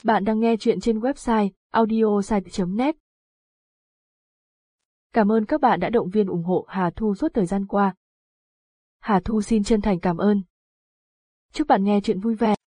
Bạn đang nghe chuyện trên website audiosite.net. Cảm ơn các bạn đã động viên ủng hộ Hà Thu suốt thời gian qua. Hà Thu xin chân thành cảm ơn. Chúc bạn nghe chuyện vui vẻ.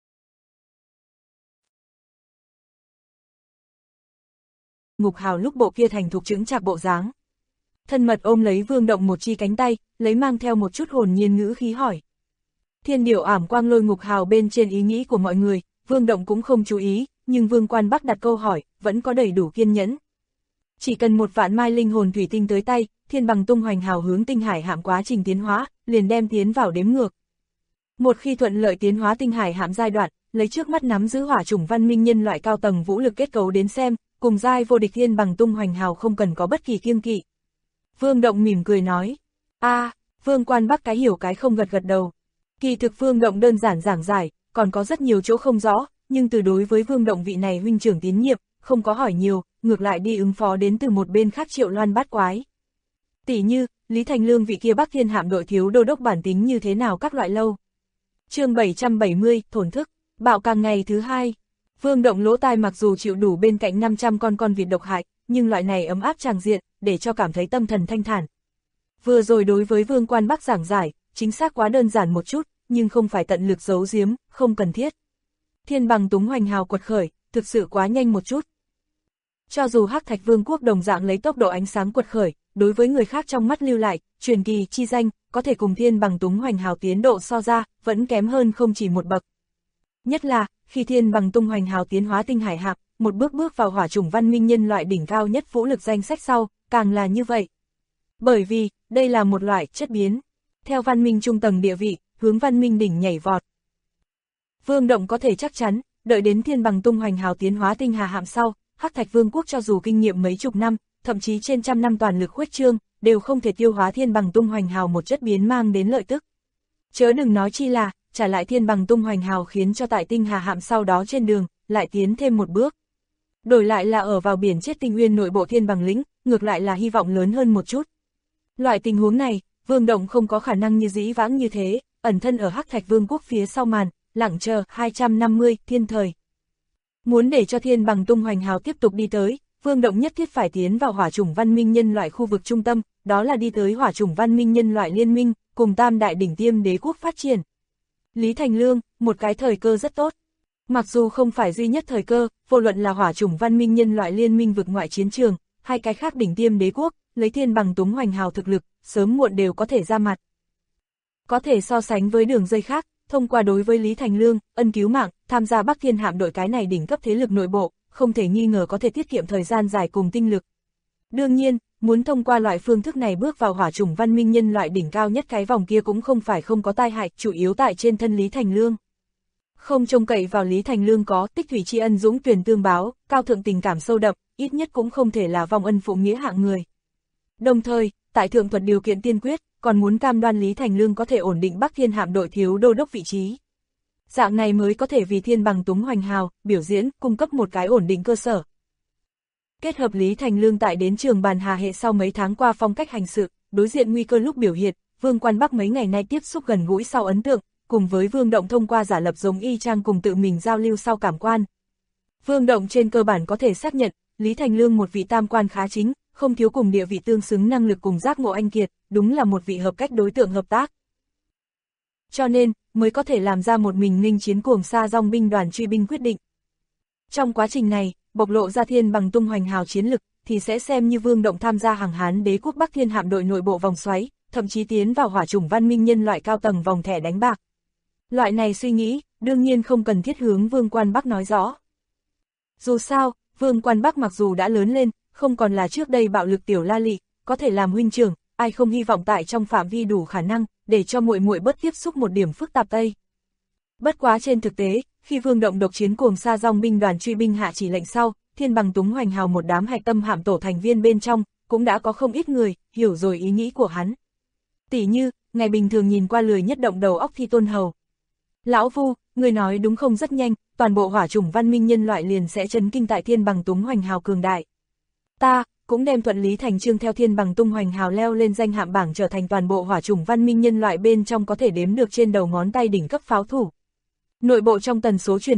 Ngục Hào lúc bộ kia thành thục chững chạc bộ dáng. Thân mật ôm lấy Vương Động một chi cánh tay, lấy mang theo một chút hồn nhiên ngữ khí hỏi. Thiên điệu ảm quang lôi Ngục Hào bên trên ý nghĩ của mọi người, Vương Động cũng không chú ý, nhưng Vương Quan Bắc đặt câu hỏi, vẫn có đầy đủ kiên nhẫn. Chỉ cần 1.000.000 mai linh hồn thủy tinh tới tay, thiên bằng tung hoành hào hướng tinh hải hạm quá trình tiến hóa, liền đem tiến vào đếm ngược. Một khi thuận lợi tiến hóa tinh hải hạm giai đoạn, lấy trước mắt nắm giữ hỏa chủng văn minh nhân loại cao tầng vũ lực kết cấu đến xem, cùng giai vô địch thiên bằng tung hoành hào không cần có bất kỳ kiêng kỵ. Vương Động mỉm cười nói, Vương Quan Bắc cái hiểu cái không gật gật đầu. Kỳ thực Vương Động đơn giản giảng giải, còn có rất nhiều chỗ không rõ, nhưng từ đối với Vương Động vị này huynh trưởng tín nhiệm, không có hỏi nhiều, ngược lại đi ứng phó đến từ một bên khác Triệu Loan bát quái. Tỷ như, Lý Thành Lương vị kia Bắc Thiên hạm đội thiếu đô đốc bản tính như thế nào các loại lâu. Chương 770, thổn thức, bạo càng ngày thứ 2. Vương Động lỗ tai mặc dù chịu đủ bên cạnh 500 con vịt độc hại, nhưng loại này ấm áp tràng diện, để cho cảm thấy tâm thần thanh thản. Vừa rồi đối với Vương Quan Bắc giảng giải, chính xác quá đơn giản một chút, nhưng không phải tận lực giấu giếm, không cần thiết. Thiên bằng tung hoành hào quật khởi, thực sự quá nhanh một chút. Cho dù Hắc Thạch Vương quốc đồng dạng lấy tốc độ ánh sáng quật khởi, đối với người khác trong mắt lưu lại, truyền kỳ chi danh, có thể cùng thiên bằng tung hoành hào tiến độ so ra, vẫn kém hơn không chỉ một bậc. Nhất là, khi thiên bằng tung hoành hào tiến hóa tinh hải hạp, một bước vào hỏa chủng văn minh nhân loại đỉnh cao nhất vũ lực danh sách sau, càng là như vậy. Bởi vì, đây là một loại chất biến. Theo văn minh trung tầng địa vị, hướng văn minh đỉnh nhảy vọt. Vương Động có thể chắc chắn, đợi đến thiên bằng tung hoành hào tiến hóa tinh hà hạm sau, Hắc Thạch Vương quốc cho dù kinh nghiệm mấy chục năm, thậm chí trên trăm năm toàn lực khuếch trương, đều không thể tiêu hóa thiên bằng tung hoành hào một chất biến mang đến lợi tức. Chớ đừng nói chi là, trả lại thiên bằng tung hoành hào khiến cho tại tinh hà hạm sau đó trên đường, lại tiến thêm một bước. Đổi lại là ở vào biển chết tinh uyên nội bộ thiên bằng lĩnh, ngược lại là hy vọng lớn hơn một chút. Loại tình huống này, Vương Động không có khả năng như dĩ vãng như thế, ẩn thân ở Hắc Thạch Vương quốc phía sau màn, lặng chờ 250 thiên thời. Muốn để cho thiên bằng tung hoành hào tiếp tục đi tới, Vương Động nhất thiết phải tiến vào hỏa chủng văn minh nhân loại khu vực trung tâm, đó là đi tới hỏa chủng văn minh nhân loại liên minh, cùng tam đại đỉnh tiêm đế quốc phát triển. Lý Thành Lương, một cái thời cơ rất tốt. Mặc dù không phải duy nhất thời cơ, vô luận là hỏa chủng văn minh nhân loại liên minh vực ngoại chiến trường, hay cái khác đỉnh tiêm đế quốc, lấy thiên bằng tung hoành hào thực lực, sớm muộn đều có thể ra mặt. Có thể so sánh với đường dây khác, thông qua đối với Lý Thành Lương, ân cứu mạng, tham gia Bắc Thiên hạm đội cái này đỉnh cấp thế lực nội bộ, không thể nghi ngờ có thể tiết kiệm thời gian dài cùng tinh lực. Đương nhiên, muốn thông qua loại phương thức này bước vào hỏa chủng văn minh nhân loại đỉnh cao nhất cái vòng kia cũng không phải không có tai hại, chủ yếu tại trên thân Lý Thành Lương. Không trông cậy vào Lý Thành Lương có tích thủy tri ân dũng tuyển tương báo, cao thượng tình cảm sâu đậm, ít nhất cũng không thể là vong ân phụ nghĩa hạng người. Đồng thời, tại thượng thuật điều kiện tiên quyết, còn muốn cam đoan Lý Thành Lương có thể ổn định Bắc Thiên hạm đội thiếu đô đốc vị trí. Dạng này mới có thể vì thiên bằng tung hoành hào, biểu diễn, cung cấp một cái ổn định cơ sở. Kết hợp Lý Thành Lương tại đến trường bàn Hà Hệ sau mấy tháng qua phong cách hành sự, đối diện nguy cơ lúc biểu hiện, Vương Quan Bắc mấy ngày nay tiếp xúc gần gũi sau ấn tượng, cùng với Vương Động thông qua giả lập giống y chang cùng tự mình giao lưu sau cảm quan. Vương Động trên cơ bản có thể xác nhận, Lý Thành Lương một vị tam quan khá chính, không thiếu cùng địa vị tương xứng năng lực cùng giác ngộ anh kiệt, đúng là một vị hợp cách đối tượng hợp tác. Cho nên, mới có thể làm ra một mình nghênh chiến cuồng sa dòng binh đoàn truy binh quyết định. Trong quá trình này, bộc lộ ra thiên bằng tung hoành hào chiến lực, thì sẽ xem như Vương Động tham gia hàng Hán đế quốc Bắc Thiên hạm đội nội bộ vòng xoáy, thậm chí tiến vào hỏa chủng văn minh nhân loại cao tầng vòng thẻ đánh bạc. Loại này suy nghĩ, đương nhiên không cần thiết hướng Vương Quan Bắc nói rõ. Dù sao, Vương Quan Bắc mặc dù đã lớn lên, không còn là trước đây bạo lực tiểu la lị, có thể làm huynh trưởng, ai không hy vọng tại trong phạm vi đủ khả năng, để cho muội muội bớt tiếp xúc một điểm phức tạp tây. Bất quá trên thực tế, khi Vương Động độc chiến cuồng sa dòng binh đoàn truy binh hạ chỉ lệnh sau, thiên bằng tung hoành hào một đám hạch tâm hạm tổ thành viên bên trong, cũng đã có không ít người, hiểu rồi ý nghĩ của hắn. Tỷ như, ngày bình thường nhìn qua lười nhất động đầu óc Thi Tôn Hầu. Lão Vu, người nói đúng không, rất nhanh, toàn bộ hỏa chủng văn minh nhân loại liền sẽ chấn kinh tại thiên bằng tung hoành hào cường đại. Ta cũng đem thuận lý thành chương theo thiên bằng tung hoành hào leo lên danh hạm bảng trở thành toàn bộ hỏa chủng văn minh nhân loại bên trong có thể đếm được trên đầu ngón tay đỉnh cấp pháo thủ. Nội bộ trong tần số truyền tin,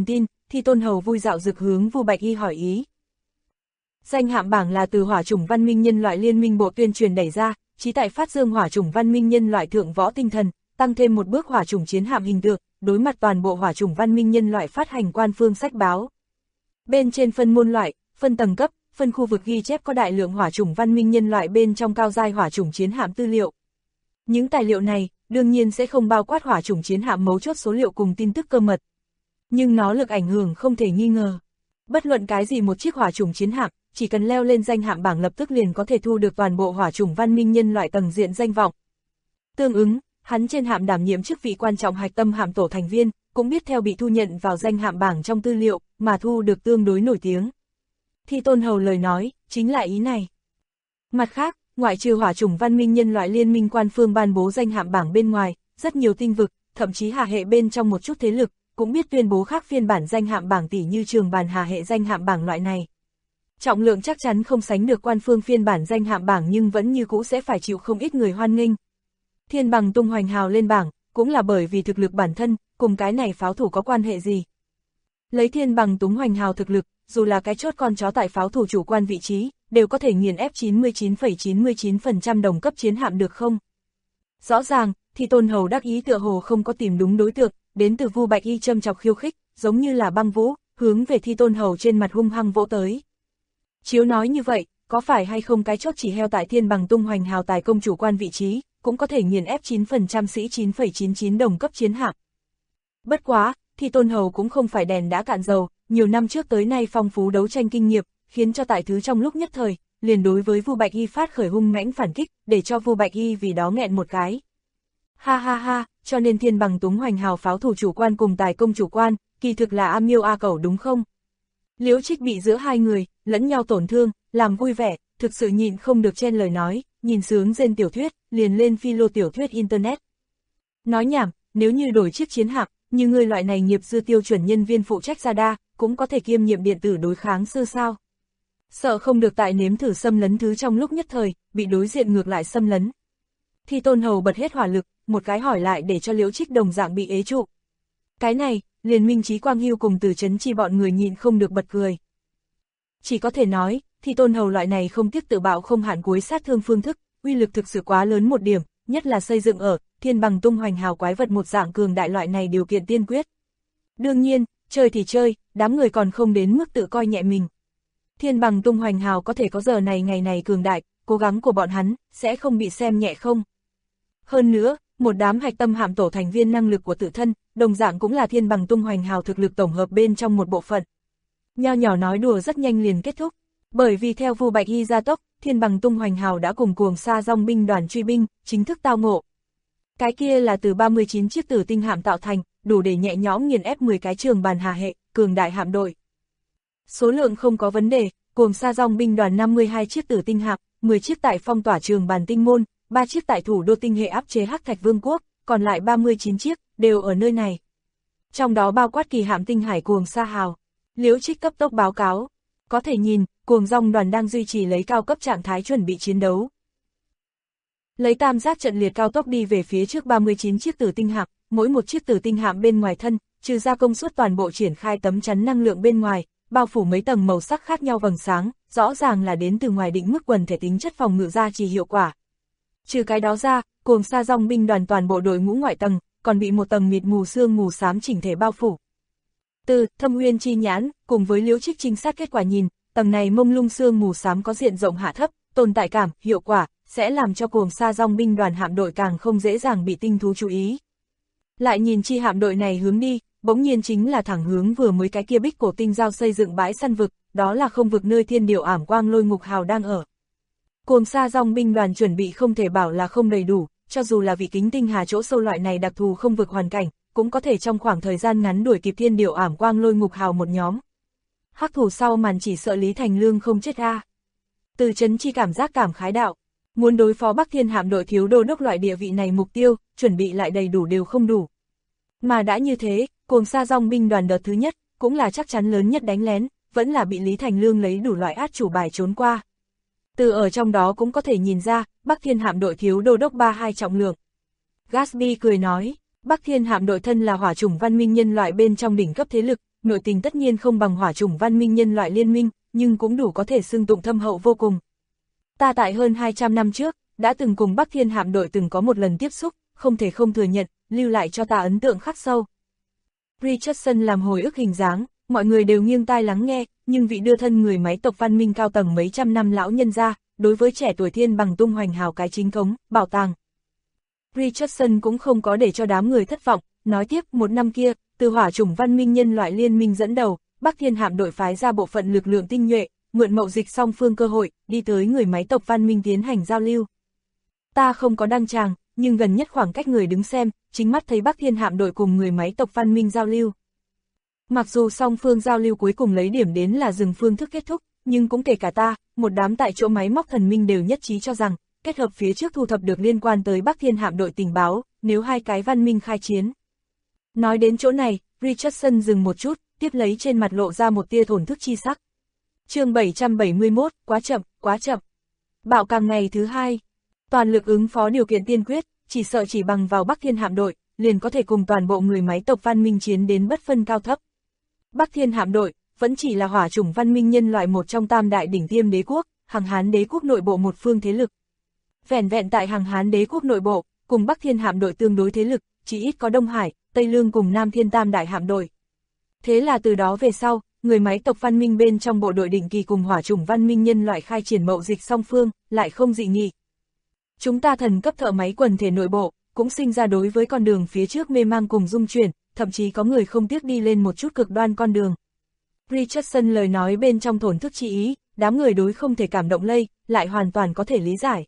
Thi Tôn Hầu vui dạo dực hướng Vu Bạch Y hỏi ý. Danh hạm bảng là từ Hỏa chủng văn minh nhân loại liên minh bộ tuyên truyền đẩy ra, chí tại phát dương hỏa chủng văn minh nhân loại thượng võ tinh thần, tăng thêm một bước hỏa chủng chiến hạm hình tượng, đối mặt toàn bộ hỏa chủng văn minh nhân loại phát hành quan phương sách báo. Bên trên phân môn loại, phân tầng cấp, phân khu vực ghi chép có đại lượng hỏa chủng văn minh nhân loại bên trong cao giai hỏa chủng chiến hạm tư liệu. Những tài liệu này, đương nhiên sẽ không bao quát hỏa chủng chiến hạm mấu chốt số liệu cùng tin tức cơ mật. Nhưng nó lực ảnh hưởng không thể nghi ngờ. Bất luận cái gì một chiếc hỏa chủng chiến hạm, chỉ cần leo lên danh hạm bảng lập tức liền có thể thu được toàn bộ hỏa chủng văn minh nhân loại tầng diện danh vọng. Tương ứng, hắn trên hạm đảm nhiệm chức vị quan trọng hạch tâm hạm tổ thành viên, cũng biết theo bị thu nhận vào danh hạm bảng trong tư liệu, mà thu được tương đối nổi tiếng. Thi Tôn Hầu lời nói, chính là ý này. Mặt khác, ngoại trừ hỏa chủng văn minh nhân loại liên minh quan phương ban bố danh hạm bảng bên ngoài, rất nhiều tinh vực, thậm chí hà hệ bên trong một chút thế lực, cũng biết tuyên bố khác phiên bản danh hạm bảng tỷ như trường bàn hà hệ danh hạm bảng loại này. Trọng lượng chắc chắn không sánh được quan phương phiên bản danh hạm bảng nhưng vẫn như cũ sẽ phải chịu không ít người hoan nghênh. Thiên Bằng tung hoành hào lên bảng, cũng là bởi vì thực lực bản thân, cùng cái này pháo thủ có quan hệ gì. Lấy Thiên Bằng tung hoành hào thực lực, dù là cái chốt con chó tại pháo thủ chủ quan vị trí, đều có thể nghiền ép 99,99% đồng cấp chiến hạm được không? Rõ ràng, Thi Tôn Hầu đắc ý tựa hồ không có tìm đúng đối tượng, đến từ Vu Bạch Y châm chọc khiêu khích, giống như là băng vũ, hướng về Thi Tôn Hầu trên mặt hung hăng vỗ tới. Chiếu nói như vậy, có phải hay không cái chốt chỉ heo tại Thiên Bằng tung hoành hào tài công chủ quan vị trí, cũng có thể nghiền ép 9% sĩ 9,99 đồng cấp chiến hạm. Bất quá, Thi Tôn Hầu cũng không phải đèn đã cạn dầu, nhiều năm trước tới nay phong phú đấu tranh kinh nghiệm, khiến cho tại thứ trong lúc nhất thời, liền đối với Vu Bạch Y phát khởi hung mãnh phản kích, để cho Vu Bạch Y vì đó nghẹn một cái. Ha ha ha, cho nên Thiên Bằng tung hoành hào pháo thủ chủ quan cùng tài công chủ quan, kỳ thực là A Miêu A Cẩu đúng không? Liễu Trích bị giữa hai người, lẫn nhau tổn thương, làm vui vẻ, thực sự nhịn không được chen lời nói, nhìn sướng rên tiểu thuyết, liền lên philo tiểu thuyết internet. Nói nhảm, nếu như đổi chiếc chiến hạm, như người loại này nghiệp dư tiêu chuẩn nhân viên phụ trách radar, cũng có thể kiêm nhiệm điện tử đối kháng sư sao. Sợ không được tại nếm thử xâm lấn thứ trong lúc nhất thời, bị đối diện ngược lại xâm lấn. Thi Tôn Hầu bật hết hỏa lực, một cái hỏi lại để cho Liễu Trích đồng dạng bị ế trụ. Cái này, liền Minh Chí Quang Hưu cùng Từ Chấn Chi bọn người nhịn không được bật cười. Chỉ có thể nói, Thi Tôn Hầu loại này không tiếc tự bạo không hạn cuối sát thương phương thức, uy lực thực sự quá lớn một điểm, nhất là xây dựng ở Thiên Bằng tung hoành hào quái vật một dạng cường đại loại này điều kiện tiên quyết. Đương nhiên, chơi thì chơi, đám người còn không đến mức tự coi nhẹ mình. Thiên Bằng tung hoành hào có thể có giờ này ngày này cường đại, cố gắng của bọn hắn sẽ không bị xem nhẹ không. Hơn nữa, một đám hạch tâm hạm tổ thành viên năng lực của tự thân, đồng dạng cũng là Thiên Bằng tung hoành hào thực lực tổng hợp bên trong một bộ phận. Nho nhỏ nói đùa rất nhanh liền kết thúc, bởi vì theo Vu Bạch Y gia tốc, Thiên Bằng tung hoành hào đã cùng cuồng sa dòng binh đoàn truy binh, chính thức tao ngộ. Cái kia là từ 39 chiếc tử tinh hạm tạo thành, đủ để nhẹ nhõm nghiền ép 10 cái trường bàn hà hệ, cường đại hạm đội. Số lượng không có vấn đề, cuồng sa dòng binh đoàn 52 chiếc tử tinh hạm, 10 chiếc tại phong tỏa trường bàn tinh môn, 3 chiếc tại thủ đô tinh hệ áp chế Hắc Thạch Vương quốc, còn lại 39 chiếc, đều ở nơi này. Trong đó bao quát kỳ hạm tinh hải cuồng sa hào. Liễu Trích cấp tốc báo cáo. Có thể nhìn, cuồng dòng đoàn đang duy trì lấy cao cấp trạng thái chuẩn bị chiến đấu. Lấy tam giác trận liệt cao tốc đi về phía trước 39 chiếc tử tinh hạm, mỗi một chiếc tử tinh hạm bên ngoài thân, trừ ra công suất toàn bộ triển khai tấm chắn năng lượng bên ngoài, bao phủ mấy tầng màu sắc khác nhau vầng sáng, rõ ràng là đến từ ngoài định mức quần thể tính chất phòng ngự gia trì hiệu quả. Trừ cái đó ra, cuồng sa dòng binh đoàn toàn bộ đội ngũ ngoại tầng, còn bị một tầng mịt mù sương mù xám chỉnh thể bao phủ. Từ Thâm Uyên chi nhãn, cùng với Liễu Trích trinh sát kết quả nhìn, tầng này mông lung sương mù xám có diện rộng hạ thấp, tồn tại cảm, hiệu quả, sẽ làm cho cuồng sa dòng binh đoàn hạm đội càng không dễ dàng bị tinh thú chú ý. Lại nhìn chi hạm đội này hướng đi, bỗng nhiên chính là thẳng hướng vừa mới cái kia bích cổ tinh giao xây dựng bãi săn vực, đó là không vực nơi thiên điều ảm quang lôi ngục hào đang ở. Cuồng sa dòng binh đoàn chuẩn bị không thể bảo là không đầy đủ, cho dù là vị kính tinh hà chỗ sâu loại này đặc thù không vực hoàn cảnh, cũng có thể trong khoảng thời gian ngắn đuổi kịp thiên điều ảm quang lôi ngục hào một nhóm. Hắc thủ sau màn chỉ sợ Lý Thành Lương không chết a. Từ Chấn Chi cảm giác cảm khái đạo, muốn đối phó Bắc Thiên hạm đội thiếu đô đốc loại địa vị này mục tiêu, chuẩn bị lại đầy đủ đều không đủ. Mà đã như thế, cuồng sa dòng binh đoàn đợt thứ nhất, cũng là chắc chắn lớn nhất đánh lén, vẫn là bị Lý Thành Lương lấy đủ loại át chủ bài trốn qua. Từ ở trong đó cũng có thể nhìn ra, Bắc Thiên hạm đội thiếu đô đốc 32 trọng lượng. Gatsby cười nói, Bắc Thiên hạm đội thân là hỏa chủng văn minh nhân loại bên trong đỉnh cấp thế lực, nội tình tất nhiên không bằng hỏa chủng văn minh nhân loại liên minh, nhưng cũng đủ có thể xưng tụng thâm hậu vô cùng. Ta tại hơn 200 năm trước, đã từng cùng Bắc Thiên hạm đội từng có một lần tiếp xúc, không thể không thừa nhận, lưu lại cho ta ấn tượng khắc sâu. Richardson làm hồi ức hình dáng, mọi người đều nghiêng tai lắng nghe, nhưng vị đưa thân người máy tộc văn minh cao tầng mấy trăm năm lão nhân ra, đối với trẻ tuổi Thiên Bằng tung hoành hào cái chính thống, bảo tàng. Richardson cũng không có để cho đám người thất vọng, nói tiếp một năm kia, từ hỏa chủng văn minh nhân loại liên minh dẫn đầu, Bắc Thiên hạm đội phái ra bộ phận lực lượng tinh nhuệ, mượn mậu dịch song phương cơ hội, đi tới người máy tộc văn minh tiến hành giao lưu. Ta không có đăng tràng, nhưng gần nhất khoảng cách người đứng xem, chính mắt thấy Bắc Thiên hạm đội cùng người máy tộc văn minh giao lưu. Mặc dù song phương giao lưu cuối cùng lấy điểm đến là dừng phương thức kết thúc, nhưng cũng kể cả ta, một đám tại chỗ máy móc thần minh đều nhất trí cho rằng, kết hợp phía trước thu thập được liên quan tới Bắc Thiên hạm đội tình báo, nếu hai cái văn minh khai chiến. Nói đến chỗ này, Richardson dừng một chút, tiếp lấy trên mặt lộ ra một tia thổn thức chi sắc. Chương 771, quá chậm, quá chậm. Bạo càng ngày thứ hai, toàn lực ứng phó điều kiện tiên quyết, chỉ sợ chỉ bằng vào Bắc Thiên hạm đội, liền có thể cùng toàn bộ người máy tộc văn minh chiến đến bất phân cao thấp. Bắc Thiên hạm đội, vẫn chỉ là hỏa chủng văn minh nhân loại một trong tam đại đỉnh tiêm đế quốc, Hằng Hán đế quốc nội bộ một phương thế lực. Vẻn vẹn tại Hằng Hán đế quốc nội bộ, cùng Bắc Thiên hạm đội tương đối thế lực, chỉ ít có Đông Hải, Tây Lương cùng Nam Thiên tam đại hạm đội. Thế là từ đó về sau, người máy tộc văn minh bên trong bộ đội định kỳ cùng hỏa chủng văn minh nhân loại khai triển mậu dịch song phương, lại không dị nghị. Chúng ta thần cấp thợ máy quần thể nội bộ, cũng sinh ra đối với con đường phía trước mê mang cùng dung chuyển, thậm chí có người không tiếc đi lên một chút cực đoan con đường. Richardson lời nói bên trong thổn thức chi ý, đám người đối không thể cảm động lây, lại hoàn toàn có thể lý giải.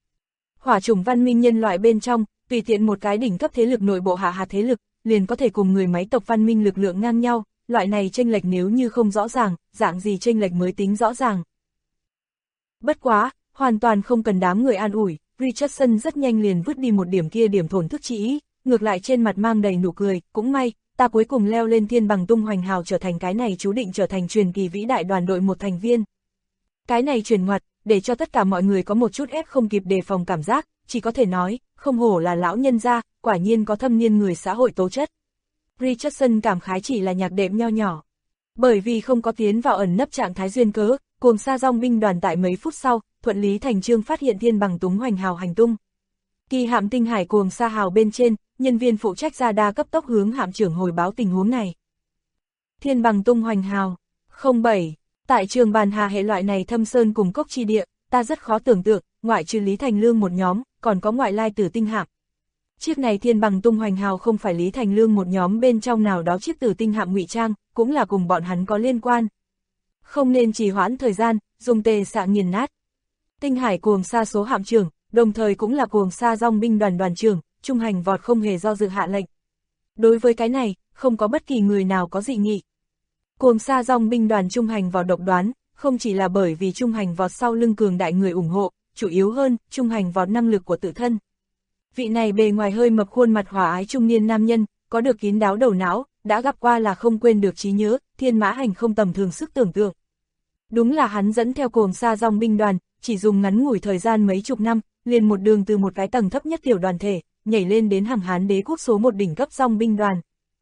Hỏa chủng văn minh nhân loại bên trong, tùy tiện một cái đỉnh cấp thế lực nội bộ hạ hạt thế lực, liền có thể cùng người máy tộc văn minh lực lượng ngang nhau, loại này chênh lệch nếu như không rõ ràng, dạng gì chênh lệch mới tính rõ ràng. Bất quá, hoàn toàn không cần đám người an ủi, Richardson rất nhanh liền vứt đi một điểm kia điểm thổn thức chi ý, ngược lại trên mặt mang đầy nụ cười, cũng may, ta cuối cùng leo lên Thiên Bằng tung hoành hào trở thành cái này chú định trở thành truyền kỳ vĩ đại đoàn đội một thành viên. Cái này truyền ngoặt, để cho tất cả mọi người có một chút ép không kịp đề phòng cảm giác, chỉ có thể nói, không hổ là lão nhân gia, quả nhiên có thâm niên người xã hội tố chất. Richardson cảm khái chỉ là nhạc đệm nho nhỏ. Bởi vì không có tiến vào ẩn nấp trạng thái duyên cớ, cuồng sa dòng binh đoàn tại mấy phút sau, thuận lý thành chương phát hiện Thiên Bằng tung hoành hào hành tung. Kỳ hạm tinh hải cuồng sa hào bên trên, nhân viên phụ trách radar cấp tốc hướng hạm trưởng hồi báo tình huống này. Thiên Bằng tung hoành hào, 07, tại trường bàn hà hệ loại này thâm sơn cùng cốc chi địa, ta rất khó tưởng tượng, ngoại trừ Lý Thành Lương một nhóm, còn có ngoại lai tử tinh hạm. Chiếc này Thiên Bằng tung hoành hào không phải Lý Thành Lương một nhóm bên trong nào đó chiếc tử tinh hạm ngụy trang, cũng là cùng bọn hắn có liên quan. Không nên trì hoãn thời gian, dùng tề xạ nghiền nát. Tinh hải cuồng sa số hạm trưởng, đồng thời cũng là cuồng sa dòng binh đoàn đoàn trưởng, Trung Hành Vọt không hề do dự hạ lệnh. Đối với cái này, không có bất kỳ người nào có dị nghị. Cuồng sa dòng binh đoàn Trung Hành Vọt độc đoán, không chỉ là bởi vì Trung Hành Vọt sau lưng cường đại người ủng hộ, chủ yếu hơn, Trung Hành Vọt năng lực của tự thân. Vị này bề ngoài hơi mập khuôn mặt hòa ái trung niên nam nhân, có được kín đáo đầu não, đã gặp qua là không quên được trí nhớ, thiên mã hành không tầm thường sức tưởng tượng. Đúng là hắn dẫn theo cuồng sa dòng binh đoàn, chỉ dùng ngắn ngủi thời gian mấy chục năm, liền một đường từ một cái tầng thấp nhất tiểu đoàn thể, nhảy lên đến Hằng Hán đế quốc số một đỉnh cấp dòng binh đoàn.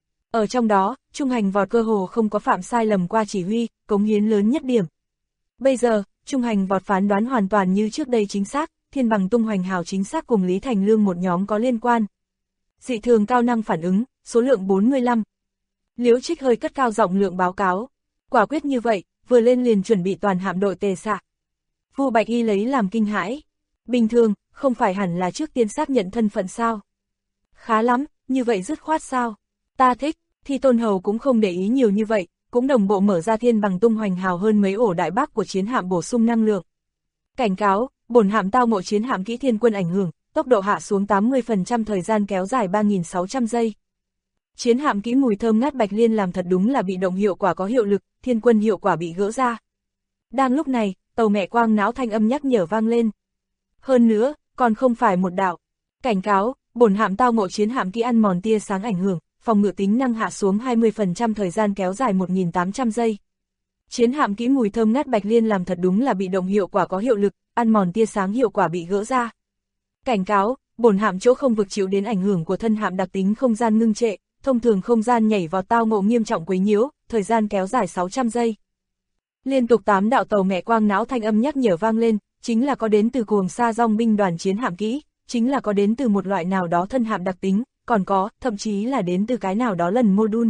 Ở trong đó, Trung Hành Vọt cơ hồ không có phạm sai lầm qua chỉ huy, cống hiến lớn nhất điểm. Bây giờ, Trung Hành Vọt phán đoán hoàn toàn như trước đây chính xác, Thiên Bằng tung hoành hào chính xác cùng Lý Thành Lương một nhóm có liên quan. Dị thường cao năng phản ứng, số lượng 45. Liễu Trích hơi cất cao giọng lượng báo cáo. Quả quyết như vậy, vừa lên liền chuẩn bị toàn hạm đội tề xạ. Vu Bạch Y lấy làm kinh hãi. Bình thường, không phải hẳn là trước tiên xác nhận thân phận sao? Khá lắm, như vậy dứt khoát sao? Ta thích, thì Tôn Hầu cũng không để ý nhiều như vậy, cũng đồng bộ mở ra Thiên Bằng tung hoành hào hơn mấy ổ đại bác của chiến hạm bổ sung năng lượng. Cảnh cáo, bổn hạm tao ngộ chiến hạm kỹ thiên quân ảnh hưởng, tốc độ hạ xuống 80% thời gian kéo dài 3.600 giây. Chiến hạm kỹ mùi thơm ngát bạch liên làm thật đúng là bị động hiệu quả có hiệu lực, thiên quân hiệu quả bị gỡ ra. Đang lúc này, tàu mẹ quang não thanh âm nhắc nhở vang lên. Hơn nữa, còn không phải một đạo. Cảnh cáo, bổn hạm tao ngộ chiến hạm kỹ ăn mòn tia sáng ảnh hưởng, phòng ngự tính năng hạ xuống 20% thời gian kéo dài 1.800 giây. Chiến hạm kỹ mùi thơm ngát bạch liên làm thật đúng là bị động hiệu quả có hiệu lực, ăn mòn tia sáng hiệu quả bị gỡ ra. Cảnh cáo, bổn hạm chỗ không vực chịu đến ảnh hưởng của thân hạm đặc tính không gian ngưng trệ, thông thường không gian nhảy vào tao ngộ nghiêm trọng quấy nhiễu, thời gian kéo dài 600 giây. Liên tục 8 đạo tàu mẹ quang não thanh âm nhắc nhở vang lên, chính là có đến từ cuồng sa dong binh đoàn chiến hạm kỹ, chính là có đến từ một loại nào đó thân hạm đặc tính, còn có, thậm chí là đến từ cái nào đó lần module.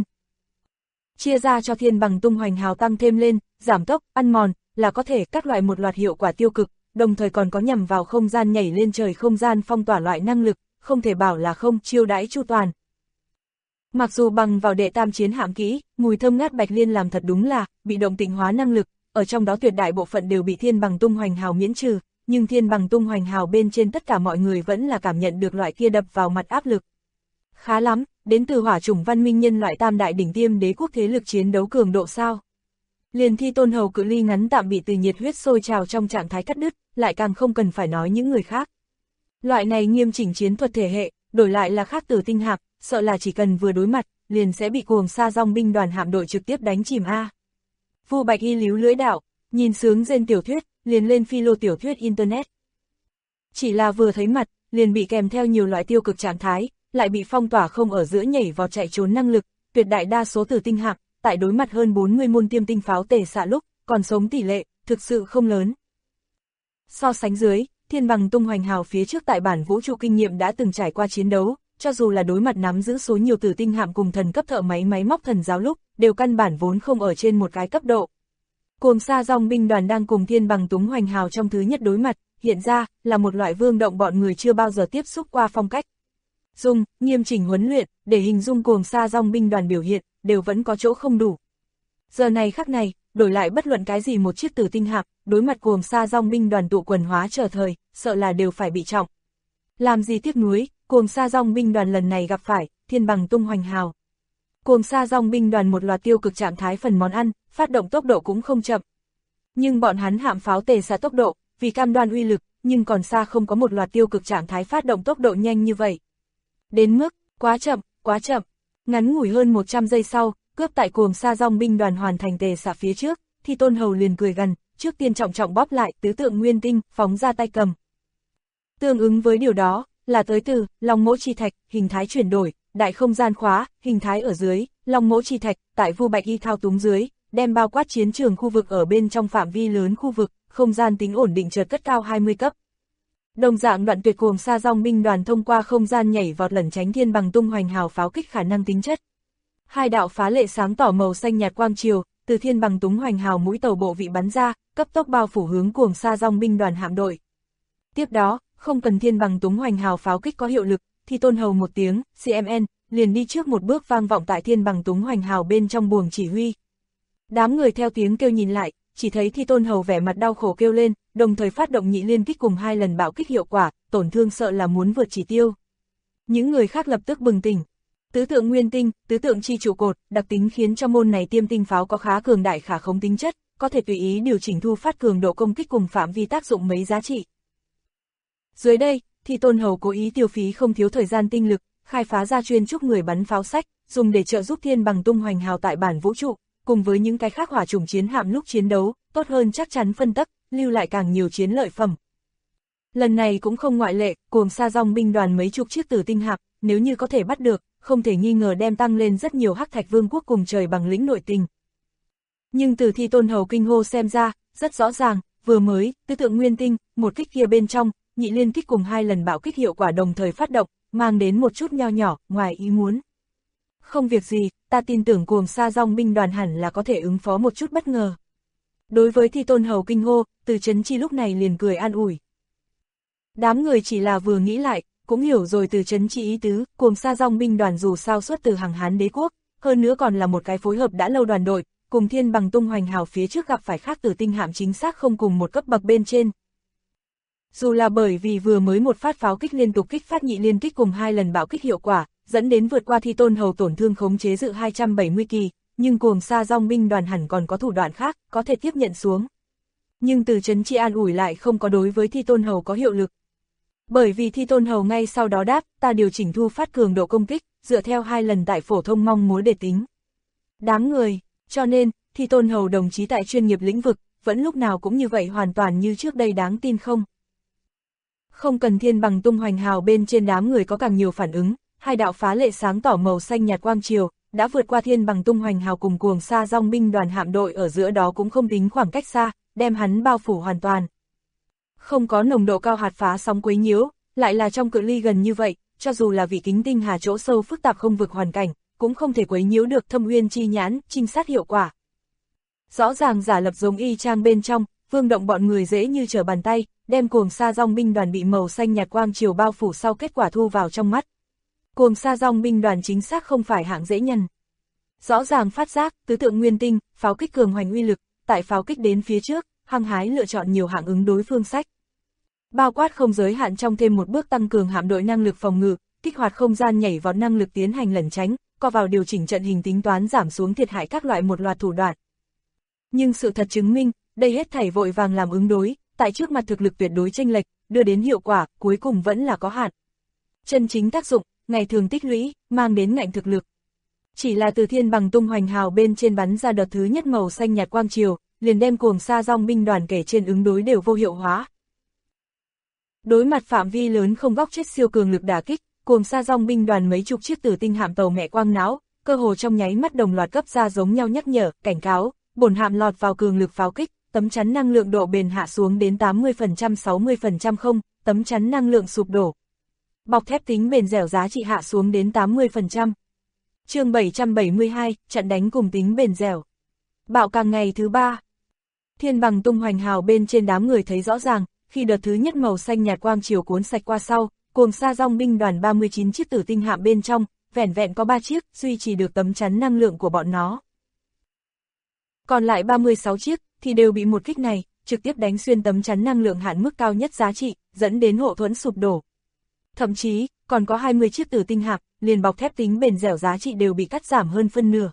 Chia ra cho thiên bằng tung hoành hào tăng thêm lên, giảm tốc, ăn mòn, là có thể các loại một loạt hiệu quả tiêu cực, đồng thời còn có nhằm vào không gian nhảy lên trời không gian phong tỏa loại năng lực, không thể bảo là không chiêu đãi chu toàn. Mặc dù bằng vào đệ tam chiến hạm kỹ, mùi thơm ngát bạch liên làm thật đúng là, bị động tịnh hóa năng lực, ở trong đó tuyệt đại bộ phận đều bị thiên bằng tung hoành hào miễn trừ, nhưng thiên bằng tung hoành hào bên trên tất cả mọi người vẫn là cảm nhận được loại kia đập vào mặt áp lực. Khá lắm, đến từ hỏa chủng văn minh nhân loại tam đại đỉnh tiêm đế quốc thế lực chiến đấu cường độ sao. Liền Thi Tôn Hầu cự ly ngắn tạm bị từ nhiệt huyết sôi trào trong trạng thái cắt đứt, lại càng không cần phải nói những người khác. Loại này nghiêm chỉnh chiến thuật thể hệ, đổi lại là khác tử tinh hạm, sợ là chỉ cần vừa đối mặt, liền sẽ bị cuồng sa dong binh đoàn hạm đội trực tiếp đánh chìm a. Vu Bạch Y líu lưỡi đạo, nhìn sướng rên tiểu thuyết, liền lên phi lô tiểu thuyết internet. Chỉ là vừa thấy mặt, liền bị kèm theo nhiều loại tiêu cực trạng thái, lại bị phong tỏa không ở giữa nhảy vào chạy trốn năng lực, tuyệt đại đa số tử tinh hạm, tại đối mặt hơn 40 môn tiêm tinh pháo tề xạ lúc, còn sống tỷ lệ, thực sự không lớn. So sánh dưới, thiên bằng tung hoành hào phía trước tại bản vũ trụ kinh nghiệm đã từng trải qua chiến đấu, cho dù là đối mặt nắm giữ số nhiều tử tinh hạm cùng thần cấp thợ máy móc thần giáo lúc, đều căn bản vốn không ở trên một cái cấp độ. Cuồng sa dong binh đoàn đang cùng thiên bằng tung hoành hào trong thứ nhất đối mặt, hiện ra, là một loại vương động bọn người chưa bao giờ tiếp xúc qua phong cách. Dùng, nghiêm chỉnh huấn luyện, để hình dung cuồng sa dong binh đoàn biểu hiện, đều vẫn có chỗ không đủ. Giờ này khắc này, đổi lại bất luận cái gì một chiếc tử tinh hạm, đối mặt cuồng sa dong binh đoàn tụ quần hóa trở thời, sợ là đều phải bị trọng. Làm gì tiếc nuối, cuồng sa dong binh đoàn lần này gặp phải, thiên bằng tung hoành hào. Cuồng sa dong binh đoàn một loạt tiêu cực trạng thái phần món ăn, phát động tốc độ cũng không chậm. Nhưng bọn hắn hạm pháo tề xạ tốc độ, vì cam đoan uy lực, nhưng còn xa không có một loạt tiêu cực trạng thái phát động tốc độ nhanh như vậy. Đến mức, quá chậm, quá chậm. Ngắn ngủi hơn 100 giây sau, cướp tại cuồng sa dong binh đoàn hoàn thành tề xạ phía trước, Thi Tôn Hầu liền cười gần, trước tiên trọng trọng bóp lại tứ tượng nguyên tinh, phóng ra tay cầm. Tương ứng với điều đó, là tới từ, long mỗ chi thạch, hình thái chuyển đổi, đại không gian khóa, hình thái ở dưới, long mỗ chi thạch, tại Vu Bạch Y thao túng dưới, đem bao quát chiến trường khu vực ở bên trong phạm vi lớn khu vực, không gian tính ổn định chợt cất cao 20 cấp. Đồng dạng đoạn tuyệt cuồng sa dong binh đoàn thông qua không gian nhảy vọt lẩn tránh thiên bằng tung hoành hào pháo kích khả năng tính chất. Hai đạo phá lệ sáng tỏ màu xanh nhạt quang chiều, từ thiên bằng tung hoành hào mũi tàu bộ vị bắn ra, cấp tốc bao phủ hướng cuồng sa dong binh đoàn hạm đội. Tiếp đó, không cần thiên bằng tung hoành hào pháo kích có hiệu lực, Thi Tôn Hầu một tiếng, CMN, liền đi trước một bước vang vọng tại thiên bằng tung hoành hào bên trong buồng chỉ huy. Đám người theo tiếng kêu nhìn lại, chỉ thấy Thi Tôn Hầu vẻ mặt đau khổ kêu lên, đồng thời phát động nhị liên kích cùng 2 lần bạo kích hiệu quả, tổn thương sợ là muốn vượt chỉ tiêu. Những người khác lập tức bừng tỉnh. Tứ tượng nguyên tinh, tứ tượng chi trụ cột, đặc tính khiến cho môn này tiêm tinh pháo có khá cường đại khả khống tính chất, có thể tùy ý điều chỉnh thu phát cường độ công kích cùng phạm vi tác dụng mấy giá trị. Dưới đây, Thi Tôn Hầu cố ý tiêu phí không thiếu thời gian tinh lực, khai phá ra chuyên trúc người bắn pháo sách, dùng để trợ giúp thiên bằng tung hoành hào tại bản vũ trụ, cùng với những cái khác hỏa chủng chiến hạm lúc chiến đấu, tốt hơn chắc chắn phân tắc, lưu lại càng nhiều chiến lợi phẩm. Lần này cũng không ngoại lệ, cuồng sa dong binh đoàn mấy chục chiếc tử tinh hạm, nếu như có thể bắt được, không thể nghi ngờ đem tăng lên rất nhiều hắc thạch vương quốc cùng trời bằng lĩnh nội tình. Nhưng từ Thi Tôn Hầu kinh hô xem ra, rất rõ ràng, vừa mới, tứ tượng nguyên tinh, một kích kia bên trong, nhị liên kích cùng 2 lần bạo kích hiệu quả đồng thời phát động, mang đến một chút nho nhỏ, ngoài ý muốn. Không việc gì, ta tin tưởng cuồng sa dong binh đoàn hẳn là có thể ứng phó một chút bất ngờ. Đối với Thi Tôn Hầu kinh hô, Từ Chấn Chi lúc này liền cười an ủi. Đám người chỉ là vừa nghĩ lại, cũng hiểu rồi Từ Chấn Chi ý tứ, cuồng sa dong binh đoàn dù sao xuất từ hàng Hán đế quốc, hơn nữa còn là một cái phối hợp đã lâu đoàn đội, cùng thiên bằng tung hoành hào phía trước gặp phải khác tử tinh hạm chính xác không cùng một cấp bậc bên trên. Dù là bởi vì vừa mới một phát pháo kích liên tục kích phát nhị liên kích cùng 2 lần bạo kích hiệu quả, dẫn đến vượt qua Thi Tôn Hầu tổn thương khống chế dự 270 kỳ, nhưng cuồng sa dong binh đoàn hẳn còn có thủ đoạn khác, có thể tiếp nhận xuống. Nhưng Từ Chấn Chi an ủi lại không có đối với Thi Tôn Hầu có hiệu lực. Bởi vì Thi Tôn Hầu ngay sau đó đáp, ta điều chỉnh thu phát cường độ công kích, dựa theo 2 lần tại phổ thông mong muốn để tính. Đám người, cho nên, Thi Tôn Hầu đồng chí tại chuyên nghiệp lĩnh vực, vẫn lúc nào cũng như vậy hoàn toàn như trước đây đáng tin không? Không cần thiên bằng tung hoành hào bên trên đám người có càng nhiều phản ứng, hai đạo phá lệ sáng tỏ màu xanh nhạt quang triều, đã vượt qua thiên bằng tung hoành hào cùng cuồng sa dong binh đoàn hạm đội ở giữa đó cũng không tính khoảng cách xa, đem hắn bao phủ hoàn toàn. Không có nồng độ cao hạt phá sóng quấy nhiễu, lại là trong cự ly gần như vậy, cho dù là vị kính tinh hà chỗ sâu phức tạp không vực hoàn cảnh, cũng không thể quấy nhiễu được Thâm Uyên chi nhãn, trinh sát hiệu quả. Rõ ràng giả lập giống y chang bên trong, Vương Động bọn người dễ như trở bàn tay, đem cuồng sa dong binh đoàn bị màu xanh nhạt quang triều bao phủ sau kết quả thu vào trong mắt. Cuồng sa dong binh đoàn chính xác không phải hạng dễ nhằn. Rõ ràng phát giác, tứ tượng nguyên tinh, pháo kích cường hoành uy lực, tại pháo kích đến phía trước, hăng hái lựa chọn nhiều hạng ứng đối phương sách. Bao quát không giới hạn trong thêm một bước tăng cường hạm đội năng lực phòng ngự, kích hoạt không gian nhảy vọt năng lực tiến hành lẩn tránh, co vào điều chỉnh trận hình tính toán giảm xuống thiệt hại các loại một loạt thủ đoạn. Nhưng sự thật chứng minh, đây hết thảy vội vàng làm ứng đối, tại trước mặt thực lực tuyệt đối chênh lệch, đưa đến hiệu quả, cuối cùng vẫn là có hạn. Chân chính tác dụng, ngày thường tích lũy, mang đến ngạnh thực lực. Chỉ là từ thiên bằng tung hoành hào bên trên bắn ra đợt thứ nhất màu xanh nhạt quang triều, liền đem cuồng sa dong binh đoàn kể trên ứng đối đều vô hiệu hóa. Đối mặt phạm vi lớn không góc chết siêu cường lực đả kích, cuồng sa dong binh đoàn mấy chục chiếc tử tinh hạm tàu mẹ quang não, cơ hồ trong nháy mắt đồng loạt cấp ra giống nhau nhắc nhở, cảnh cáo, bổn hạm lọt vào cường lực pháo kích, tấm chắn năng lượng độ bền hạ xuống đến 80% 60% không, tấm chắn năng lượng sụp đổ. Bọc thép tính bền dẻo giá trị hạ xuống đến 80%. Chương 772, trận đánh cùng tính bền dẻo. Bạo càng ngày thứ 3. Thiên bằng tung hoành hào bên trên đám người thấy rõ ràng, khi đợt thứ nhất màu xanh nhạt quang chiều cuốn sạch qua sau, cuồng sa dong binh đoàn 39 chiếc tử tinh hạm bên trong, vẻn vẹn có 3 chiếc duy trì được tấm chắn năng lượng của bọn nó. Còn lại 36 chiếc thì đều bị một kích này trực tiếp đánh xuyên tấm chắn năng lượng hạn mức cao nhất giá trị, dẫn đến hộ thuẫn sụp đổ. Thậm chí, còn có 20 chiếc tử tinh hạm, liền bọc thép tính bền dẻo giá trị đều bị cắt giảm hơn phân nửa.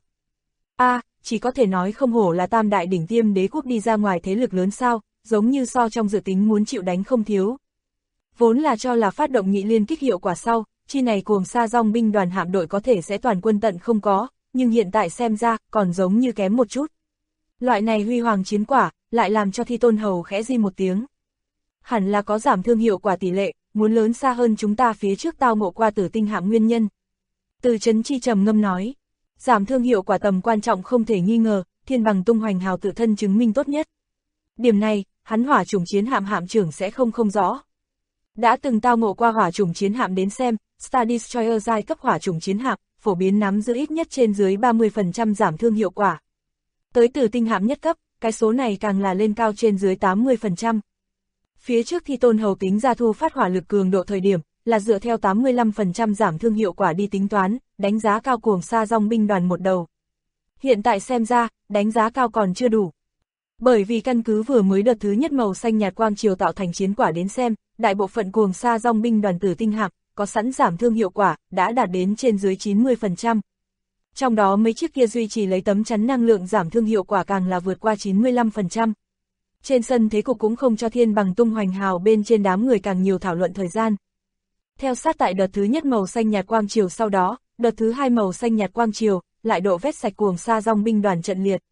Chỉ có thể nói không hổ là tam đại đỉnh tiêm đế quốc đi ra ngoài thế lực lớn sao, giống như so trong dự tính muốn chịu đánh không thiếu. Vốn là cho là phát động nhị liên kích hiệu quả sau, chi này cuồng sa dong binh đoàn hạm đội có thể sẽ toàn quân tận không có, nhưng hiện tại xem ra, còn giống như kém một chút. Loại này huy hoàng chiến quả, lại làm cho Thi Tôn Hầu khẽ di một tiếng. Hẳn là có giảm thương hiệu quả tỷ lệ, muốn lớn xa hơn chúng ta phía trước tao ngộ qua tử tinh hạm nguyên nhân. Từ Trấn Chi trầm ngâm nói, giảm thương hiệu quả tầm quan trọng không thể nghi ngờ, thiên bằng tung hoành hào tự thân chứng minh tốt nhất. Điểm này, hắn hỏa chủng chiến hạm hạm trưởng sẽ không rõ. Đã từng tao ngộ qua hỏa chủng chiến hạm đến xem, Star Destroyer giai cấp hỏa chủng chiến hạm, phổ biến nắm giữ ít nhất trên dưới 30% giảm thương hiệu quả. Tới tử tinh hạm nhất cấp, cái số này càng là lên cao trên dưới 80%. Phía trước Thi Tôn Hầu tính ra thu phát hỏa lực cường độ thời điểm, là dựa theo 85% giảm thương hiệu quả đi tính toán, đánh giá cao cuồng sa dong binh đoàn một đầu. Hiện tại xem ra, đánh giá cao còn chưa đủ. Bởi vì căn cứ vừa mới đợt thứ nhất màu xanh nhạt quang chiều tạo thành chiến quả đến xem, đại bộ phận cuồng sa dong binh đoàn tử tinh hạm, có sẵn giảm thương hiệu quả, đã đạt đến trên dưới 90%. Trong đó mấy chiếc kia duy trì lấy tấm chắn năng lượng giảm thương hiệu quả càng là vượt qua 95%. Trên sân thế cục cũng không cho thiên bằng tung hoành hào bên trên đám người càng nhiều thảo luận thời gian. Theo sát tại đợt thứ nhất màu xanh nhạt quang chiều sau đó, đợt thứ hai màu xanh nhạt quang chiều, lại độ vét sạch cuồng sa dong binh đoàn trận liệt.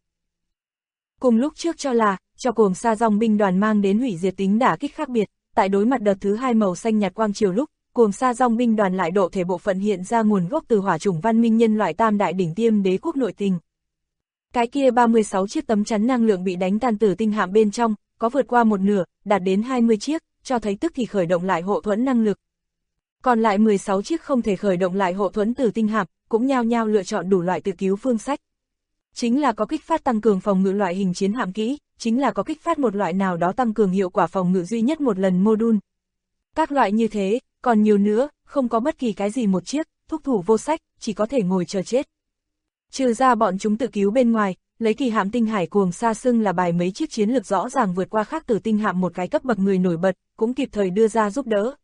Cùng lúc trước cho cuồng sa dong binh đoàn mang đến hủy diệt tính đả kích khác biệt, tại đối mặt đợt thứ hai màu xanh nhạt quang chiều lúc, cuồng sa dong binh đoàn lại độ thể bộ phận hiện ra nguồn gốc từ hỏa chủng văn minh nhân loại tam đại đỉnh tiêm đế quốc nội tình. Cái kia 36 chiếc tấm chắn năng lượng bị đánh tan tử tinh hạm bên trong, có vượt qua một nửa, đạt đến 20 chiếc, cho thấy tức thì khởi động lại hộ thuẫn năng lực. Còn lại 16 chiếc không thể khởi động lại hộ thuẫn tử tinh hạm, cũng nhao nhao lựa chọn đủ loại tự cứu phương sách. Chính là có kích phát tăng cường phòng ngự loại hình chiến hạm kỹ, chính là có kích phát một loại nào đó tăng cường hiệu quả phòng ngự duy nhất một lần module. Các loại như thế, còn nhiều nữa, không có bất kỳ cái gì một chiếc, thúc thủ vô sách, chỉ có thể ngồi chờ chết. Trừ ra bọn chúng tự cứu bên ngoài, lấy kỳ hạm tinh hải cuồng sa xưng là bài mấy chiếc chiến lược rõ ràng vượt qua khác tử tinh hạm một cái cấp bậc người nổi bật, cũng kịp thời đưa ra giúp đỡ.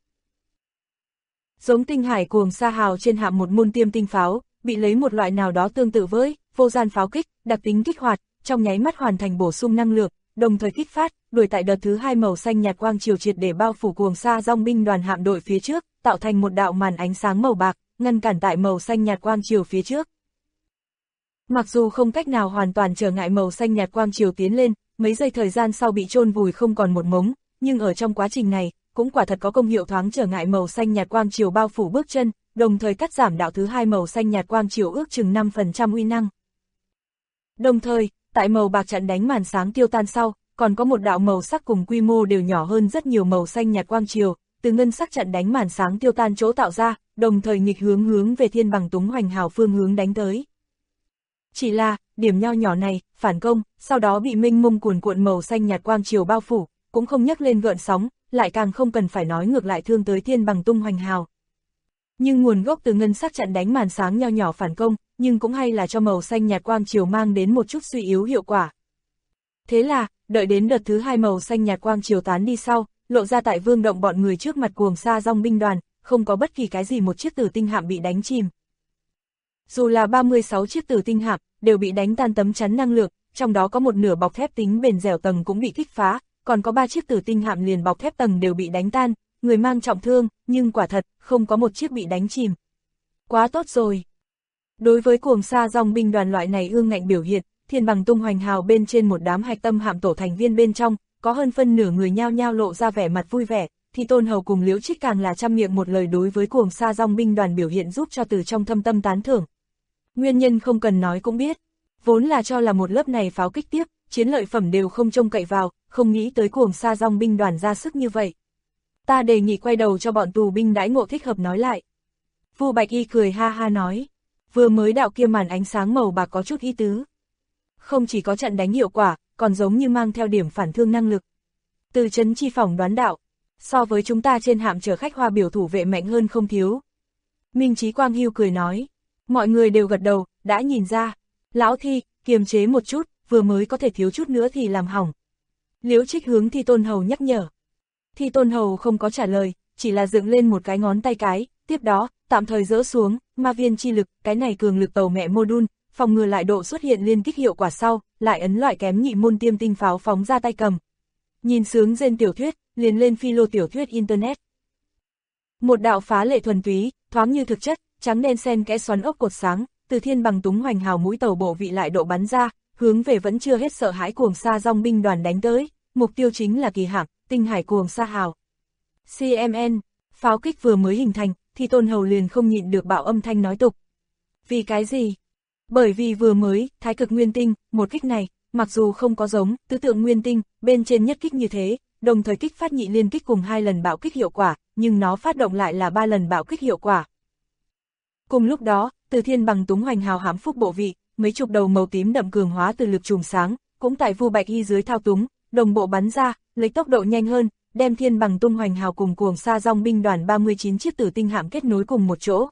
Giống tinh hải cuồng sa hào trên hạm một môn tiêm tinh pháo, bị lấy một loại nào đó tương tự với vô gian pháo kích, đặc tính kích hoạt, trong nháy mắt hoàn thành bổ sung năng lượng, đồng thời kích phát, đuổi tại đợt thứ hai màu xanh nhạt quang chiều triệt để bao phủ cuồng sa dong binh đoàn hạm đội phía trước, tạo thành một đạo màn ánh sáng màu bạc, ngăn cản tại màu xanh nhạt quang chiều phía trước. Mặc dù không cách nào hoàn toàn trở ngại màu xanh nhạt quang chiều tiến lên, mấy giây thời gian sau bị chôn vùi không còn một mống, nhưng ở trong quá trình này, cũng quả thật có công hiệu thoáng trở ngại màu xanh nhạt quang chiều bao phủ bước chân, đồng thời cắt giảm đạo thứ hai màu xanh nhạt quang chiều ước chừng 5% uy năng. Đồng thời, tại màu bạc chặn đánh màn sáng tiêu tan sau, còn có một đạo màu sắc cùng quy mô đều nhỏ hơn rất nhiều màu xanh nhạt quang chiều, từ ngân sắc chặn đánh màn sáng tiêu tan chỗ tạo ra, đồng thời nghịch hướng về Thiên Bằng Túng Hoành Hào phương hướng đánh tới. Chỉ là, điểm nho nhỏ này, phản công, sau đó bị mênh mông cuồn cuộn màu xanh nhạt quang chiều bao phủ, cũng không nhấc lên gợn sóng, lại càng không cần phải nói ngược lại thương tới Thiên Bằng Tung Hoành Hào. Nhưng nguồn gốc từ ngân sắc chặn đánh màn sáng nho nhỏ phản công, nhưng cũng hay là cho màu xanh nhạt quang chiều mang đến một chút suy yếu hiệu quả. Thế là, đợi đến đợt thứ hai màu xanh nhạt quang chiều tán đi sau, lộ ra tại Vương Động bọn người trước mặt Cuồng Sa Dong binh đoàn, không có bất kỳ cái gì một chiếc tử tinh hạm bị đánh chìm. Dù là 36 chiếc tử tinh hạm, đều bị đánh tan tấm chắn năng lượng, trong đó có một nửa bọc thép tính bền dẻo tầng cũng bị kích phá, còn có 3 chiếc tử tinh hạm liền bọc thép tầng đều bị đánh tan, người mang trọng thương, nhưng quả thật, không có một chiếc bị đánh chìm. Quá tốt rồi! Đối với Cuồng Sa Dong binh đoàn loại này ương ngạnh biểu hiện, Thiên Bằng Tung Hoành Hào bên trên một đám hạch tâm hạm tổ thành viên bên trong, có hơn phân nửa người nhao nhao lộ ra vẻ mặt vui vẻ, thì Tôn Hầu cùng Liễu Trích càng là trăm miệng một lời đối với Cuồng Sa Dong binh đoàn biểu hiện giúp cho từ trong thâm tâm tán thưởng. Nguyên nhân không cần nói cũng biết, vốn là cho là một lớp này pháo kích tiếp, chiến lợi phẩm đều không trông cậy vào, không nghĩ tới Cuồng Sa Dong binh đoàn ra sức như vậy. Ta đề nghị quay đầu cho bọn tù binh đãi ngộ thích hợp nói lại. Vu Bạch Y cười ha ha nói, vừa mới đạo kia màn ánh sáng màu bạc có chút ý tứ. Không chỉ có trận đánh hiệu quả, còn giống như mang theo điểm phản thương năng lực. Từ Trấn Chi phỏng đoán đạo, so với chúng ta trên hạm chở khách Hoa Biểu thủ vệ mạnh hơn không thiếu. Minh Chí Quang Hưu cười nói, mọi người đều gật đầu, đã nhìn ra. Lão Thi, kiềm chế một chút, vừa mới có thể thiếu chút nữa thì làm hỏng. Liễu Trích hướng Thi Tôn Hầu nhắc nhở. Thi Tôn Hầu không có trả lời, chỉ là dựng lên một cái ngón tay cái, tiếp đó, tạm thời dỡ xuống, ma viên chi lực, cái này cường lực tàu mẹ module, phòng ngừa lại độ xuất hiện liên kích hiệu quả sau, lại ấn loại kém nhị môn tiêm tinh pháo phóng ra tay cầm. Nhìn sướng rên tiểu thuyết, liền lên phi lô tiểu thuyết internet. Một đạo phá lệ thuần túy, thoáng như thực chất, trắng đen xen kẽ xoắn ốc cột sáng, từ Thiên Bằng Túng Hoành Hào mũi tàu bộ vị lại độ bắn ra, hướng về vẫn chưa hết sợ hãi Cuồng Sa Dong binh đoàn đánh tới, mục tiêu chính là kỳ hạm, Tinh Hải Cuồng Sa Hào. CMN, pháo kích vừa mới hình thành, thì Tôn Hầu liền không nhịn được bạo âm thanh nói tục. Vì cái gì? Bởi vì vừa mới, Thái Cực Nguyên Tinh, một kích này, mặc dù không có giống tứ tượng Nguyên Tinh, bên trên nhất kích như thế, đồng thời kích phát nhị liên kích cùng 2 lần bạo kích hiệu quả, nhưng nó phát động lại là 3 lần bạo kích hiệu quả. Cùng lúc đó, từ Thiên Bằng Túng Hoành Hào hám phúc bộ vị, mấy chục đầu màu tím đậm cường hóa từ lực chùm sáng, cũng tại Vu Bạch Y dưới thao túng, đồng bộ bắn ra, lấy tốc độ nhanh hơn, đem Thiên Bằng Tung Hoành Hào cùng Cuồng Sa Dong binh đoàn 39 chiếc tử tinh hạm kết nối cùng một chỗ.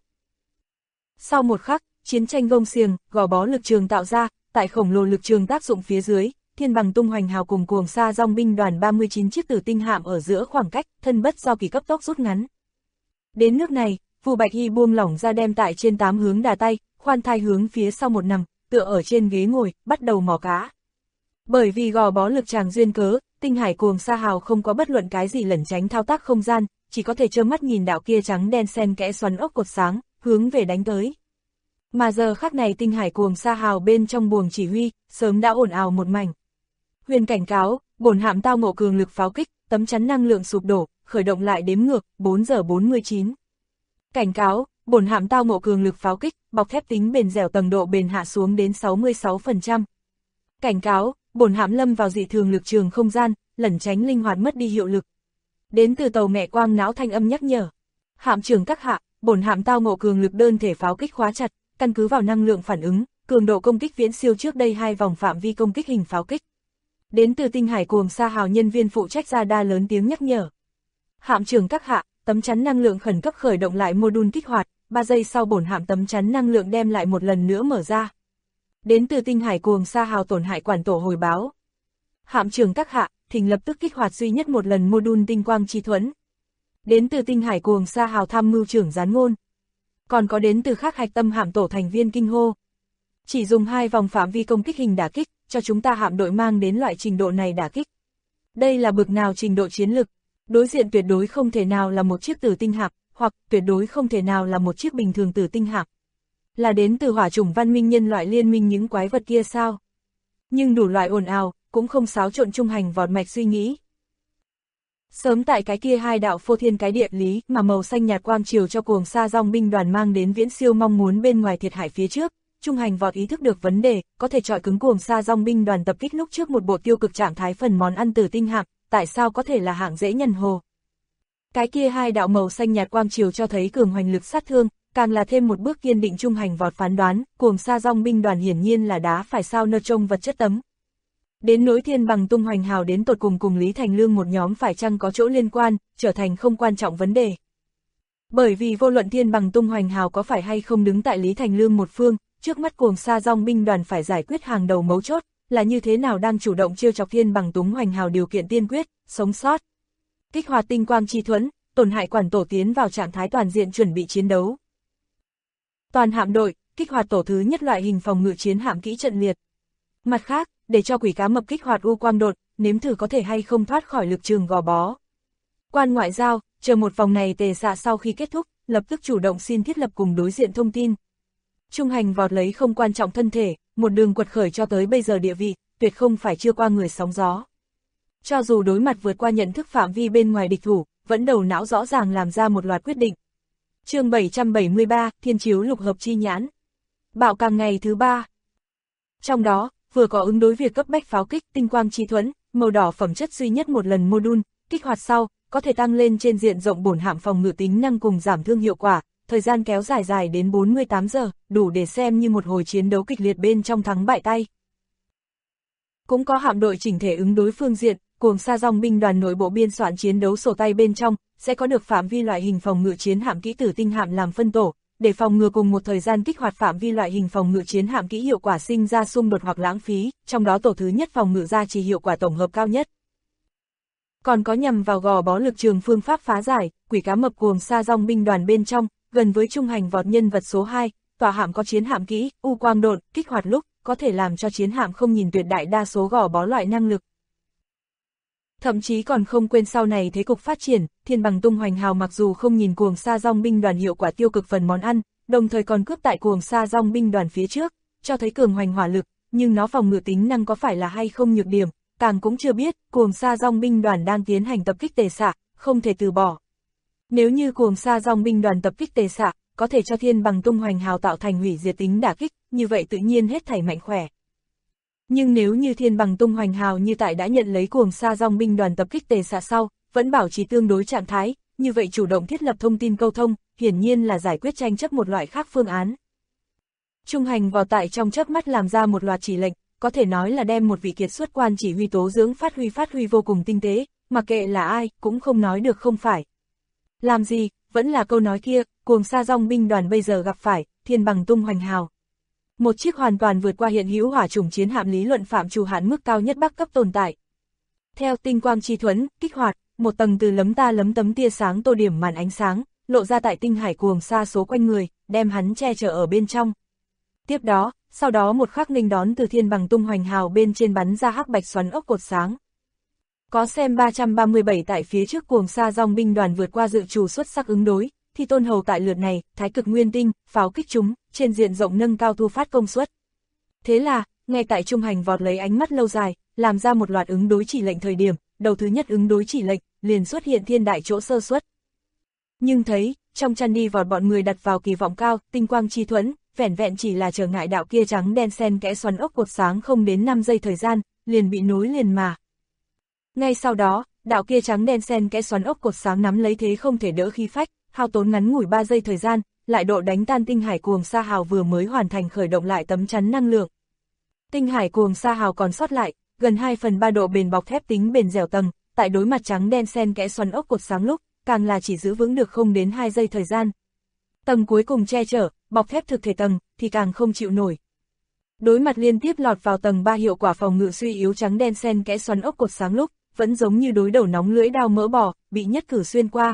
Sau một khắc, chiến tranh gông xiềng, gò bó lực trường tạo ra, tại khổng lồ lực trường tác dụng phía dưới, Thiên Bằng Tung Hoành Hào cùng Cuồng Sa Dong binh đoàn 39 chiếc tử tinh hạm ở giữa khoảng cách, thân bất do kỳ cấp tốc rút ngắn. Đến nước này, Vu Bạch Y buông lỏng ra đem tại trên 8 hướng đà tay, khoan thai hướng phía sau một nằm, tựa ở trên ghế ngồi, bắt đầu mò cá. Bởi vì gò bó lực tràng duyên cớ, Tinh Hải Cuồng Sa Hào không có bất luận cái gì lẩn tránh thao tác không gian, chỉ có thể trơ mắt nhìn đạo kia trắng đen xen kẽ xoắn ốc cột sáng, hướng về đánh tới. Mà giờ khắc này Tinh Hải Cuồng Sa Hào bên trong buồng chỉ huy, sớm đã ồn ào một mảnh. Huyền cảnh cáo, bổn hạm tao ngộ cường lực pháo kích, tấm chắn năng lượng sụp đổ, khởi động lại đếm ngược, 4 giờ 49. Cảnh cáo, bổn hạm tao ngộ cường lực pháo kích, bọc thép tính bền dẻo tầng độ bền hạ xuống đến 66%. Cảnh cáo, bổn hạm lâm vào dị thường lực trường không gian, lẩn tránh linh hoạt mất đi hiệu lực. Đến từ tàu mẹ quang não thanh âm nhắc nhở. Hạm trưởng các hạ, bổn hạm tao ngộ cường lực đơn thể pháo kích khóa chặt, căn cứ vào năng lượng phản ứng, cường độ công kích viễn siêu trước đây 2 vòng phạm vi công kích hình pháo kích. Đến từ Tinh Hải Cuồng Sa Hào nhân viên phụ trách ra đa lớn tiếng nhắc nhở. Hạm trưởng các hạ, tấm chắn năng lượng khẩn cấp khởi động lại module kích hoạt, 3 giây sau bổn hạm tấm chắn năng lượng đem lại một lần nữa mở ra. Đến từ Tinh Hải Cuồng Sa Hào tổn hại quản tổ hồi báo. Hạm trưởng các hạ, thỉnh lập tức kích hoạt duy nhất một lần module tinh quang chi thuẫn. Đến từ Tinh Hải Cuồng Sa Hào tham mưu trưởng gián ngôn. Còn có đến từ khác hạch tâm hạm tổ thành viên kinh hô. Chỉ dùng 2 vòng phạm vi công kích hình đả kích, cho chúng ta hạm đội mang đến loại trình độ này đả kích. Đây là bực nào trình độ chiến lực, đối diện tuyệt đối không thể nào là một chiếc tử tinh hạm, hoặc tuyệt đối không thể nào là một chiếc bình thường tử tinh hạm. Là đến từ hỏa chủng văn minh nhân loại liên minh những quái vật kia sao? Nhưng đủ loại ồn ào, cũng không xáo trộn trung hành vọt mạch suy nghĩ. Sớm tại cái kia hai đạo phô thiên cái địa lý mà màu xanh nhạt quang chiều cho cuồng sa dòng binh đoàn mang đến viễn siêu mong muốn bên ngoài thiệt hại phía trước, Trung Hành Vọt ý thức được vấn đề, có thể chọi cứng cuồng sa dòng binh đoàn tập kích lúc trước một bộ tiêu cực trạng thái phần món ăn từ tinh hạng, tại sao có thể là hạng dễ nhân hồ. Cái kia hai đạo màu xanh nhạt quang chiều cho thấy cường hoành lực sát thương, càng là thêm một bước kiên định Trung Hành Vọt phán đoán, cuồng sa dòng binh đoàn hiển nhiên là đá phải sao nơ trông vật chất tấm. Đến nỗi Thiên Bằng Tung Hoành Hào đến tột cùng Lý Thành Lương một nhóm phải chăng có chỗ liên quan, trở thành không quan trọng vấn đề. Bởi vì vô luận Thiên Bằng Tung Hoành Hào có phải hay không đứng tại Lý Thành Lương một phương, trước mắt cuồng sa dòng binh đoàn phải giải quyết hàng đầu mấu chốt, là như thế nào đang chủ động trêu chọc Thiên Bằng Tung Hoành Hào điều kiện tiên quyết, sống sót. Kích hoạt tinh quang chi thuẫn, tổn hại quản tổ tiến vào trạng thái toàn diện chuẩn bị chiến đấu. Toàn hạm đội, kích hoạt tổ thứ nhất loại hình phòng ngự chiến hạm kỹ trận liệt. Mặt khác, để cho quỷ cá mập kích hoạt u quang đột, nếm thử có thể hay không thoát khỏi lực trường gò bó. Quan ngoại giao, chờ một vòng này tề xạ sau khi kết thúc, lập tức chủ động xin thiết lập cùng đối diện thông tin. Trung Hành Vọt lấy không quan trọng thân thể, một đường quật khởi cho tới bây giờ địa vị, tuyệt không phải chưa qua người sóng gió. Cho dù đối mặt vượt qua nhận thức phạm vi bên ngoài địch thủ, vẫn đầu não rõ ràng làm ra một loạt quyết định. Chương 773, Thiên Chiếu Lục Hợp Chi Nhãn. Bạo càng ngày thứ 3. Trong đó, vừa có ứng đối việc cấp bách pháo kích tinh quang chi thuẫn, màu đỏ phẩm chất duy nhất một lần module, kích hoạt sau, có thể tăng lên trên diện rộng bổn hạm phòng ngự tính năng cùng giảm thương hiệu quả, thời gian kéo dài đến 48 giờ, đủ để xem như một hồi chiến đấu kịch liệt bên trong thắng bại tay. Cũng có hạm đội chỉnh thể ứng đối phương diện, cuồng sa dòng binh đoàn nội bộ biên soạn chiến đấu sổ tay bên trong, sẽ có được phạm vi loại hình phòng ngự chiến hạm kỹ tử tinh hạm làm phân tổ, để phòng ngừa cùng một thời gian kích hoạt phạm vi loại hình phòng ngự chiến hạm kỹ hiệu quả sinh ra xung đột hoặc lãng phí, trong đó tổ thứ nhất phòng ngự ra chỉ hiệu quả tổng hợp cao nhất. Còn có nhằm vào gò bó lực trường phương pháp phá giải, quỷ cá mập cuồng sa dòng binh đoàn bên trong, gần với Trung Hành Vọt nhân vật số 2, tòa hạm có chiến hạm kỹ, u quang độn, kích hoạt lúc, có thể làm cho chiến hạm không nhìn tuyệt đại đa số gò bó loại năng lực. Thậm chí còn không quên sau này thế cục phát triển, Thiên Bằng Tung Hoành Hào mặc dù không nhìn cuồng sa dòng binh đoàn hiệu quả tiêu cực phần món ăn, đồng thời còn cướp tại cuồng sa dòng binh đoàn phía trước, cho thấy cường hoành hỏa lực, nhưng nó phòng ngự tính năng có phải là hay không nhược điểm, càng cũng chưa biết, cuồng sa dòng binh đoàn đang tiến hành tập kích tề xạ, không thể từ bỏ. Nếu như cuồng sa dòng binh đoàn tập kích tề xạ, có thể cho Thiên Bằng Tung Hoành Hào tạo thành hủy diệt tính đả kích, như vậy tự nhiên hết thảy mạnh khỏe. Nhưng nếu như Thiên Bằng Tung Hoành Hào như tại đã nhận lấy cuồng sa dòng binh đoàn tập kích tề xạ sau, vẫn bảo trì tương đối trạng thái, như vậy chủ động thiết lập thông tin câu thông, hiển nhiên là giải quyết tranh chấp một loại khác phương án. Trung Hành Vọt tại trong chớp mắt làm ra một loạt chỉ lệnh, có thể nói là đem một vị kiệt xuất quan chỉ huy tố dưỡng phát huy vô cùng tinh tế, mặc kệ là ai, cũng không nói được không phải. Làm gì, vẫn là câu nói kia, cuồng sa dòng binh đoàn bây giờ gặp phải, Thiên Bằng Tung Hoành Hào. Một chiếc hoàn toàn vượt qua hiện hữu hỏa chủng chiến hạm lý luận phạm trù hạn mức cao nhất Bắc cấp tồn tại. Theo tinh quang chi thuẫn, kích hoạt, một tầng từ lấm ta lấm tấm tia sáng tô điểm màn ánh sáng, lộ ra tại tinh hải cuồng sa số quanh người, đem hắn che chở ở bên trong. Tiếp đó, sau đó một khắc nghênh đón từ Thiên Bằng Tung Hoành Hào bên trên bắn ra hắc bạch xoắn ốc cột sáng. Có xem 337 tại phía trước cuồng sa dòng binh đoàn vượt qua dự trù xuất sắc ứng đối, thì Tôn Hầu tại lượt này, thái cực nguyên tinh, pháo kích chúng, trên diện rộng nâng cao thu phát công suất. Thế là, ngay tại Trung Hành Vọt lấy ánh mắt lâu dài, làm ra một loạt ứng đối chỉ lệnh thời điểm, đầu thứ nhất ứng đối chỉ lệnh, liền xuất hiện thiên đại chỗ sơ suất. Nhưng thấy, trong chăn đi vọt bọn người đặt vào kỳ vọng cao, tinh quang chi thuẫn, vẻn vẹn chỉ là trở ngại đạo kia trắng đen xen kẽ xoắn ốc cột sáng không đến 5 giây thời gian, liền bị nối liền mà. Ngay sau đó, đạo kia trắng đen xen kẽ xoắn ốc cột sáng nắm lấy thế không thể đỡ khí phách, hao tốn ngắn ngủi 3 giây thời gian, lại độ đánh tan tinh hải cuồng sa hào vừa mới hoàn thành khởi động lại tấm chắn năng lượng. Tinh hải cuồng sa hào còn sót lại, gần 2/3 độ bền bọc thép tính bền dẻo tầng, tại đối mặt trắng đen xen kẽ xoắn ốc cột sáng lúc, càng là chỉ giữ vững được không đến 2 giây thời gian. Tầng cuối cùng che chở, bọc thép thực thể tầng, thì càng không chịu nổi. Đối mặt liên tiếp lọt vào tầng 3 hiệu quả phòng ngự suy yếu trắng đen xen kẽ xoắn ốc cột sáng lúc, vẫn giống như đối đầu nóng lưỡi dao mỡ bò, bị nhất cử xuyên qua.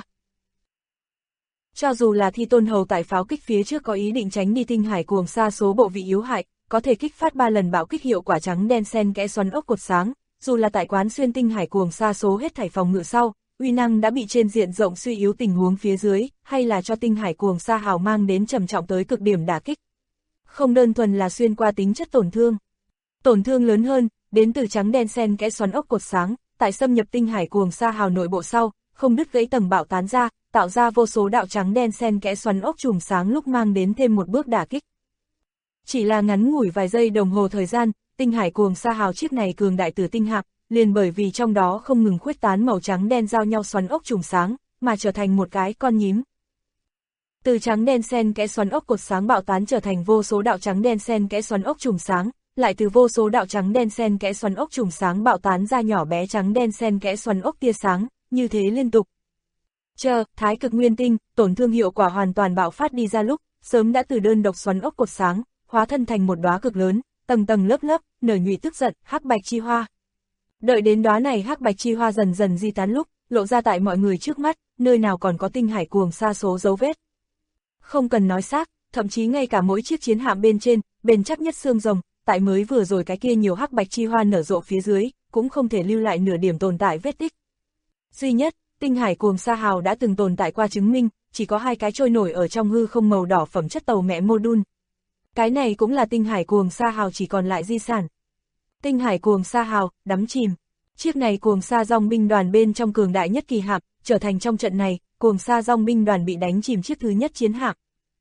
Cho dù là Thi Tôn Hầu tại pháo kích phía trước có ý định tránh đi tinh hải cuồng sa số bộ vị yếu hại, có thể kích phát 3 lần bạo kích hiệu quả trắng đen xen kẽ xoắn ốc cột sáng, dù là tại quán xuyên tinh hải cuồng sa số hết thảy phòng ngự sau, uy năng đã bị trên diện rộng suy yếu tình huống phía dưới, hay là cho tinh hải cuồng sa hào mang đến trầm trọng tới cực điểm đả kích. Không đơn thuần là xuyên qua tính chất tổn thương. Tổn thương lớn hơn, đến từ trắng đen xen kẽ xoắn ốc cột sáng, tại xâm nhập tinh hải cuồng sa hào nội bộ sau, không đứt gãy tầng bạo tán ra, tạo ra vô số đạo trắng đen xen kẽ xoắn ốc chùm sáng lúc mang đến thêm một bước đả kích. Chỉ là ngắn ngủi vài giây đồng hồ thời gian, tinh hải cuồng sa hào chiếc này cường đại tử tinh hạm, liền bởi vì trong đó không ngừng khuếch tán màu trắng đen giao nhau xoắn ốc chùm sáng, mà trở thành một cái con nhím. Từ trắng đen xen kẽ xoắn ốc cột sáng bạo tán trở thành vô số đạo trắng đen xen kẽ xoắn ốc chùm sáng, lại từ vô số đạo trắng đen xen kẽ xoắn ốc chùm sáng bạo tán ra nhỏ bé trắng đen xen kẽ xoắn ốc tia sáng, như thế liên tục. Thái cực nguyên tinh, tổn thương hiệu quả hoàn toàn bạo phát đi ra lúc, sớm đã từ đơn độc xoắn ốc cột sáng, hóa thân thành một đóa cực lớn, tầng tầng lớp lớp, nở nhụy tức giận, hắc bạch chi hoa. Đợi đến đóa này hắc bạch chi hoa dần dần di tán lúc, lộ ra tại mọi người trước mắt, nơi nào còn có tinh hải cuồng sa số dấu vết. Không cần nói xác, thậm chí ngay cả mỗi chiếc chiến hạm bên trên, bền chắc nhất xương rồng, tại mới vừa rồi cái kia nhiều hắc bạch chi hoa nở rộ phía dưới, cũng không thể lưu lại nửa điểm tồn tại vết tích. Duy nhất, tinh hải cuồng sa hào đã từng tồn tại qua chứng minh, chỉ có 2 cái trôi nổi ở trong hư không màu đỏ phẩm chất tàu mẹ Module. Cái này cũng là tinh hải cuồng sa hào chỉ còn lại di sản. Tinh hải cuồng sa hào, đắm chìm. Chiếc này cuồng sa dòng binh đoàn bên trong cường đại nhất kỳ hạm, trở thành trong trận này, cuồng sa dòng binh đoàn bị đánh chìm chiếc thứ nhất chiến hạm.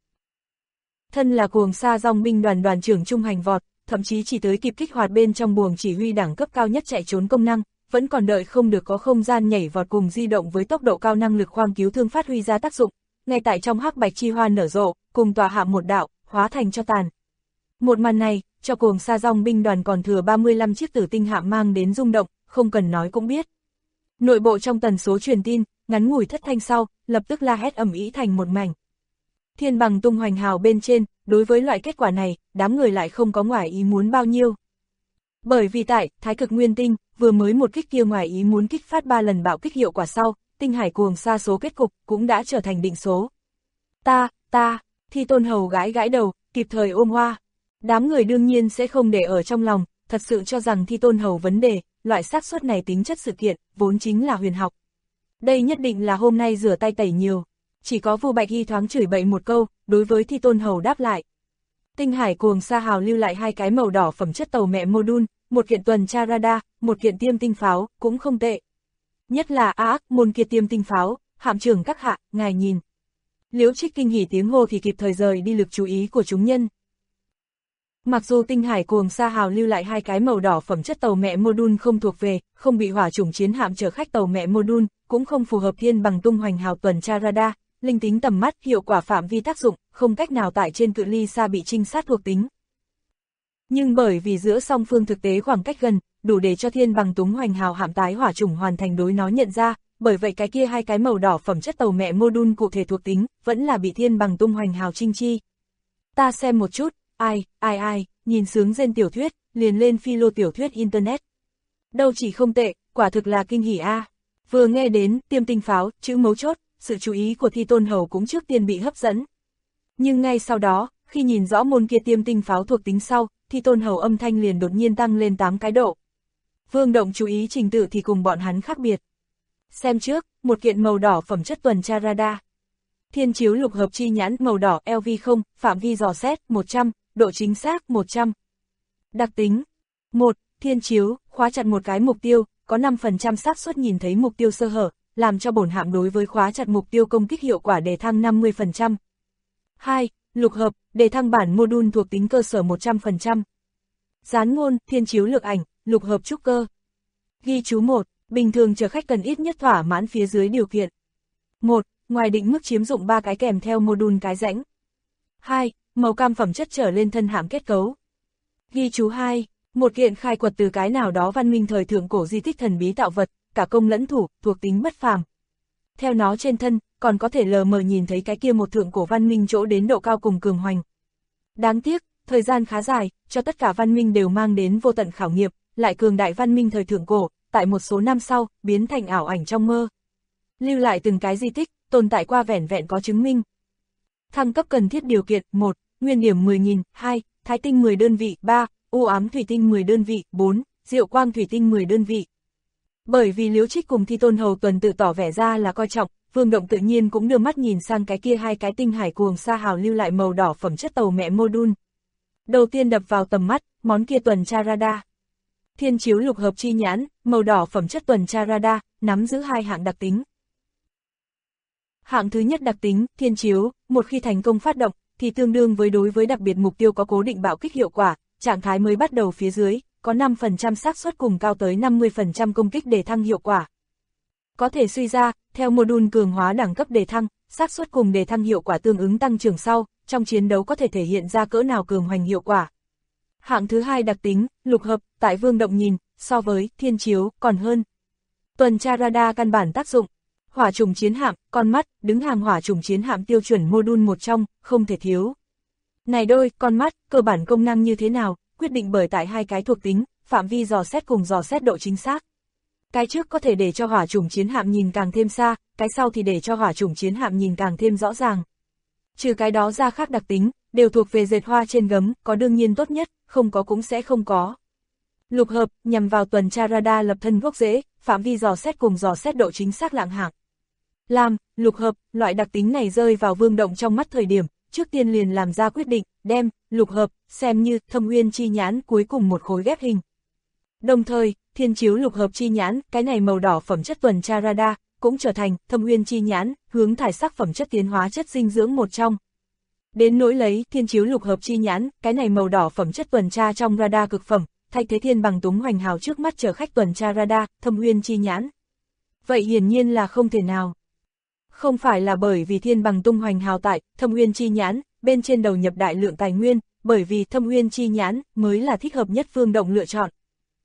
Thân là cuồng sa dòng binh đoàn đoàn trưởng trung hành vọt, thậm chí chỉ tới kịp kích hoạt bên trong buồng chỉ huy đẳng cấp cao nhất chạy trốn công năng, vẫn còn đợi không được có không gian nhảy vọt cùng di động với tốc độ cao năng lực khoang cứu thương phát huy ra tác dụng, ngay tại trong hắc bạch chi hoa nở rộ, cùng tòa hạm một đạo, hóa thành cho tàn. Một màn này, cho cuồng sa dòng binh đoàn còn thừa 35 chiếc tử tinh hạm mang đến rung động, không cần nói cũng biết. Nội bộ trong tần số truyền tin, ngắn ngủi thất thanh sau, lập tức la hét ầm ĩ thành một mảnh. Thiên bằng tung hoành hào bên trên, đối với loại kết quả này, đám người lại không có ngoài ý muốn bao nhiêu. Bởi vì tại Thái cực nguyên tinh, vừa mới một kích kia ngoài ý muốn kích phát 3 lần bạo kích hiệu quả sau, tinh hải cuồng sa số kết cục cũng đã trở thành định số. Thi Tôn Hầu gãi gãi đầu, kịp thời ôm hoa. Đám người đương nhiên sẽ không để ở trong lòng, thật sự cho rằng Thi Tôn Hầu vấn đề, loại xác suất này tính chất sự kiện, vốn chính là huyền học. Đây nhất định là hôm nay rửa tay tẩy nhiều. Chỉ có Vu Bạch Hy thoáng chửi bậy một câu, đối với Thi Tôn Hầu đáp lại. Tinh hải cuồng sa hào lưu lại 2 cái màu đỏ phẩm chất tàu mẹ Module, một kiện tuần tra radar, một kiện tiêm tinh pháo, cũng không tệ. Nhất là môn kia tiêm tinh pháo, hạm trưởng các hạ, ngài nhìn. Liễu Trích kinh hỉ tiếng hô thì kịp thời rời đi lực chú ý của chúng nhân. Mặc dù tinh hải cuồng sa hào lưu lại 2 cái màu đỏ phẩm chất tàu mẹ Module không thuộc về, không bị hỏa chủng chiến hạm chở khách tàu mẹ Module, cũng không phù hợp thiên bằng tung hoành hào tuần tra radar, linh tính tầm mắt, hiệu quả phạm vi tác dụng, không cách nào tại trên cự ly xa bị trinh sát thuộc tính. Nhưng bởi vì giữa song phương thực tế khoảng cách gần, đủ để cho thiên bằng tung hoành hào hạm tái hỏa chủng hoàn thành đối nó nhận ra, bởi vậy cái kia 2 cái màu đỏ phẩm chất tàu mẹ Module cụ thể thuộc tính, vẫn là bị thiên bằng tung hoành hào trinh chi. Ta xem một chút, ai, nhìn sướng rên tiểu thuyết, liền lên philo tiểu thuyết internet. Đâu chỉ không tệ, quả thực là kinh hỉ a. Vừa nghe đến tiêm tinh pháo, chữ mấu chốt, sự chú ý của Thi Tôn Hầu cũng trước tiên bị hấp dẫn. Nhưng ngay sau đó, khi nhìn rõ môn kia tiêm tinh pháo thuộc tính sau, Thi Tôn Hầu âm thanh liền đột nhiên tăng lên 8 cái độ. Vương Động chú ý trình tự thì cùng bọn hắn khác biệt. Xem trước, một kiện màu đỏ phẩm chất tuần tra radar. Thiên chiếu lục hợp chi nhãn màu đỏ LV0, phạm vi dò xét 100, độ chính xác 100. Đặc tính 1. Thiên chiếu, khóa chặt một cái mục tiêu, có 5% xác suất nhìn thấy mục tiêu sơ hở, làm cho bổn hạm đối với khóa chặt mục tiêu công kích hiệu quả đề thăng 50%. 2. Lục hợp, đề thăng bản Module thuộc tính cơ sở 100%. Dán ngôn, thiên chiếu lược ảnh, lục hợp trúc cơ. Ghi chú 1. Bình thường chở khách cần ít nhất thỏa mãn phía dưới điều kiện. 1. Ngoài định mức chiếm dụng 3 cái kèm theo Module cái rãnh. 2. Màu cam phẩm chất trở lên thân hạm kết cấu. Ghi chú 2. Một kiện khai quật từ cái nào đó văn minh thời thượng cổ di tích thần bí tạo vật, cả công lẫn thủ, thuộc tính bất phàm. Theo nó trên thân, còn có thể lờ mờ nhìn thấy cái kia một thượng cổ văn minh chỗ đến độ cao cùng cường hoành. Đáng tiếc, thời gian khá dài, cho tất cả văn minh đều mang đến vô tận khảo nghiệm, lại cường đại văn minh thời thượng cổ, tại một số năm sau, biến thành ảo ảnh trong mơ. Lưu lại từng cái di tích, tồn tại qua vẻn vẹn có chứng minh. Thăng cấp cần thiết điều kiện: 1. Nguyên điểm 10.000, 2. Thái tinh 10 đơn vị, 3. U ám thủy tinh 10 đơn vị, 4. Diệu quang thủy tinh 10 đơn vị. Bởi vì Liễu Trích cùng Thi Tôn Hầu tuần tự tỏ vẻ ra là coi trọng, Vương Động tự nhiên cũng đưa mắt nhìn sang cái kia 2 cái tinh hải cuồng sa hào lưu lại màu đỏ phẩm chất tàu mẹ Module. Đầu tiên đập vào tầm mắt, món kia tuần tra radar. Thiên chiếu lục hợp chi nhãn, màu đỏ phẩm chất tuần tra radar, nắm giữ 2 hạng đặc tính. Hạng thứ nhất đặc tính, thiên chiếu, một khi thành công phát động, thì tương đương với đối với đặc biệt mục tiêu có cố định bạo kích hiệu quả, trạng thái mới bắt đầu phía dưới, có 5% xác suất cùng cao tới 50% công kích đề thăng hiệu quả. Có thể suy ra, theo module cường hóa đẳng cấp đề thăng, xác suất cùng đề thăng hiệu quả tương ứng tăng trưởng sau, trong chiến đấu có thể thể hiện ra cỡ nào cường hoành hiệu quả. Hạng thứ hai đặc tính, lục hợp, tại vương động nhìn, so với thiên chiếu, còn hơn. Tuần tra radar căn bản tác dụng. Hỏa trùng chiến hạm, con mắt, đứng hàng hỏa trùng chiến hạm tiêu chuẩn module một trong, không thể thiếu. Này đôi, con mắt, cơ bản công năng như thế nào, quyết định bởi tại 2 cái thuộc tính, phạm vi dò xét cùng dò xét độ chính xác. Cái trước có thể để cho hỏa trùng chiến hạm nhìn càng thêm xa, cái sau thì để cho hỏa trùng chiến hạm nhìn càng thêm rõ ràng. Trừ cái đó ra khác đặc tính, đều thuộc về dệt hoa trên gấm, có đương nhiên tốt nhất, không có cũng sẽ không có. Lục hợp, nhằm vào tuần tra radar lập thân gốc rễ, phạm vi dò xét cùng dò xét độ chính xác lạng hạng. Lam, lục hợp, loại đặc tính này rơi vào vương động trong mắt thời điểm, trước tiên liền làm ra quyết định, đem, lục hợp, xem như thâm uyên chi nhãn cuối cùng một khối ghép hình. Đồng thời, thiên chiếu lục hợp chi nhãn, cái này màu đỏ phẩm chất tuần tra radar, cũng trở thành thâm uyên chi nhãn, hướng thải sắc phẩm chất tiến hóa chất dinh dưỡng một trong. Đến nỗi lấy thiên chiếu lục hợp chi nhãn, cái này màu đỏ phẩm chất tuần tra trong radar cực phẩm, thay thế thiên bằng túng hoành hào trước mắt chở khách tuần tra radar, thâm uyên chi nhãn. Vậy hiển nhiên là không thể nào. Không phải là bởi vì thiên bằng tung hoành hào tại, thâm uyên chi nhãn, bên trên đầu nhập đại lượng tài nguyên, bởi vì thâm uyên chi nhãn mới là thích hợp nhất vương động lựa chọn.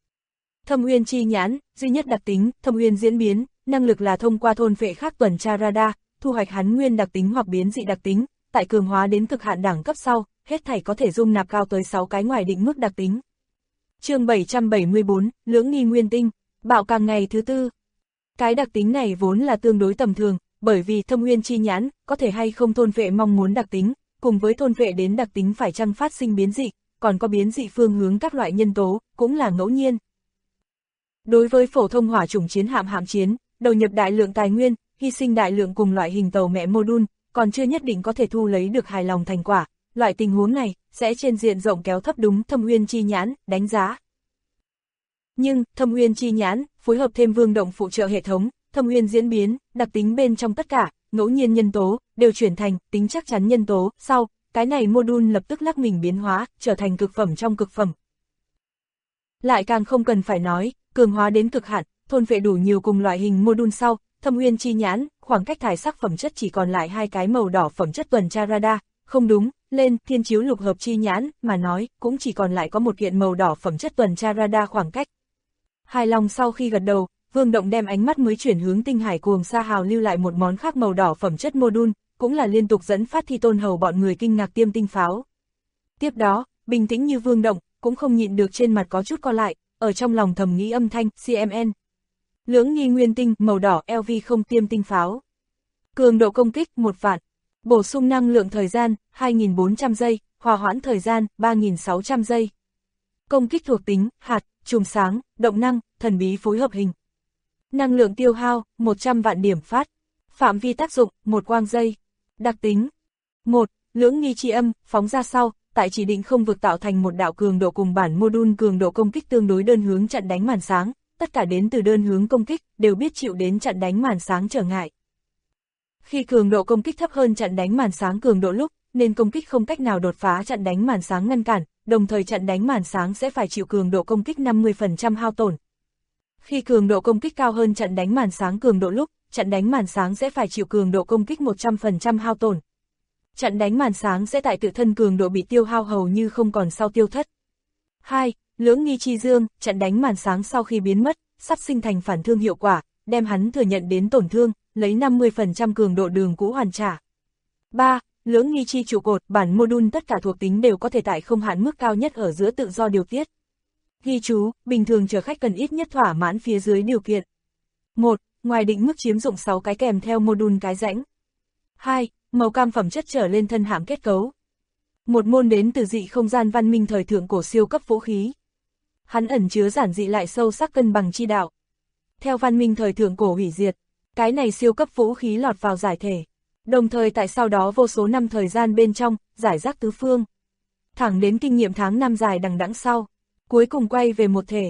Thâm uyên chi nhãn, duy nhất đặc tính, thâm uyên diễn biến, năng lực là thông qua thôn phệ khác tuần tra radar, thu hoạch hắn nguyên đặc tính hoặc biến dị đặc tính, tại cường hóa đến cực hạn đẳng cấp sau, hết thảy có thể dung nạp cao tới 6 cái ngoài định mức đặc tính. Chương 774, Lưỡng nghi nguyên tinh, bạo càng ngày thứ tư. Cái đặc tính này vốn là tương đối tầm thường, bởi vì thâm uyên chi nhãn, có thể hay không thôn phệ mong muốn đặc tính, cùng với thôn phệ đến đặc tính phải chăng phát sinh biến dị, còn có biến dị phương hướng các loại nhân tố, cũng là ngẫu nhiên. Đối với phổ thông hỏa chủng chiến hạm hạm chiến, đầu nhập đại lượng tài nguyên, hy sinh đại lượng cùng loại hình tàu mẹ module, còn chưa nhất định có thể thu lấy được hài lòng thành quả, loại tình huống này, sẽ trên diện rộng kéo thấp đúng thâm uyên chi nhãn, đánh giá. Nhưng, thâm uyên chi nhãn, phối hợp thêm vương động phụ trợ hệ thống, thâm uyên diễn biến, đặc tính bên trong tất cả, ngẫu nhiên nhân tố, đều chuyển thành tính chắc chắn nhân tố, sau, cái này module lập tức lắc mình biến hóa, trở thành cực phẩm trong cực phẩm. Lại càng không cần phải nói, cường hóa đến cực hạn, thôn phệ đủ nhiều cùng loại hình module sau, thâm uyên chi nhãn, khoảng cách thải sắc phẩm chất chỉ còn lại 2 cái màu đỏ phẩm chất tuần tra radar, không đúng, lên thiên chiếu lục hợp chi nhãn, mà nói, cũng chỉ còn lại có một kiện màu đỏ phẩm chất tuần tra radar khoảng cách. Hài lòng sau khi gật đầu, vương động đem ánh mắt mới chuyển hướng tinh hải cuồng sa hào lưu lại một món khác màu đỏ phẩm chất module, cũng là liên tục dẫn phát thi tôn hầu bọn người kinh ngạc tiêm tinh pháo. Tiếp đó, bình tĩnh như vương động, cũng không nhịn được trên mặt có chút co lại, ở trong lòng thầm nghĩ âm thanh, CMN. Lưỡng nghi nguyên tinh, màu đỏ LV không tiêm tinh pháo. Cường độ công kích, 1 vạn. Bổ sung năng lượng thời gian, 2.400 giây, hòa hoãn thời gian, 3.600 giây. Công kích thuộc tính, hạt, chùm sáng, động năng, thần bí phối hợp hình. Năng lượng tiêu hao, 100 vạn điểm phát. Phạm vi tác dụng, 1 quang giây. Đặc tính. 1. Lưỡng nghi chi âm, phóng ra sau, tại chỉ định không vực tạo thành một đạo cường độ cùng bản module cường độ công kích tương đối đơn hướng chặn đánh màn sáng, tất cả đến từ đơn hướng công kích, đều biết chịu đến chặn đánh màn sáng trở ngại. Khi cường độ công kích thấp hơn chặn đánh màn sáng cường độ lúc, nên công kích không cách nào đột phá chặn đánh màn sáng ngăn cản, đồng thời chặn đánh màn sáng sẽ phải chịu cường độ công kích 50% hao tổn. Khi cường độ công kích cao hơn chặn đánh màn sáng cường độ lúc, chặn đánh màn sáng sẽ phải chịu cường độ công kích 100% hao tổn. Chặn đánh màn sáng sẽ tại tự thân cường độ bị tiêu hao hầu như không còn sau tiêu thất. 2. Lưỡng nghi chi dương, chặn đánh màn sáng sau khi biến mất, sắp sinh thành phản thương hiệu quả, đem hắn thừa nhận đến tổn thương, lấy 50% cường độ đường cũ hoàn trả. 3. Lưỡng nghi chi trụ cột, bản module tất cả thuộc tính đều có thể tại không hạn mức cao nhất ở giữa tự do điều tiết. Ghi chú, bình thường chở khách cần ít nhất thỏa mãn phía dưới điều kiện. 1. Ngoài định mức chiếm dụng 6 cái kèm theo module cái rãnh. 2. Màu cam phẩm chất trở lên thân hạm kết cấu. Một môn đến từ dị không gian văn minh thời thượng cổ siêu cấp vũ khí. Hắn ẩn chứa giản dị lại sâu sắc cân bằng chi đạo. Theo văn minh thời thượng cổ hủy diệt, cái này siêu cấp vũ khí lọt vào giải thể. Đồng thời tại sau đó vô số năm thời gian bên trong, giải rác tứ phương. Thẳng đến kinh nghiệm tháng năm dài đằng đẵng sau, cuối cùng quay về một thể.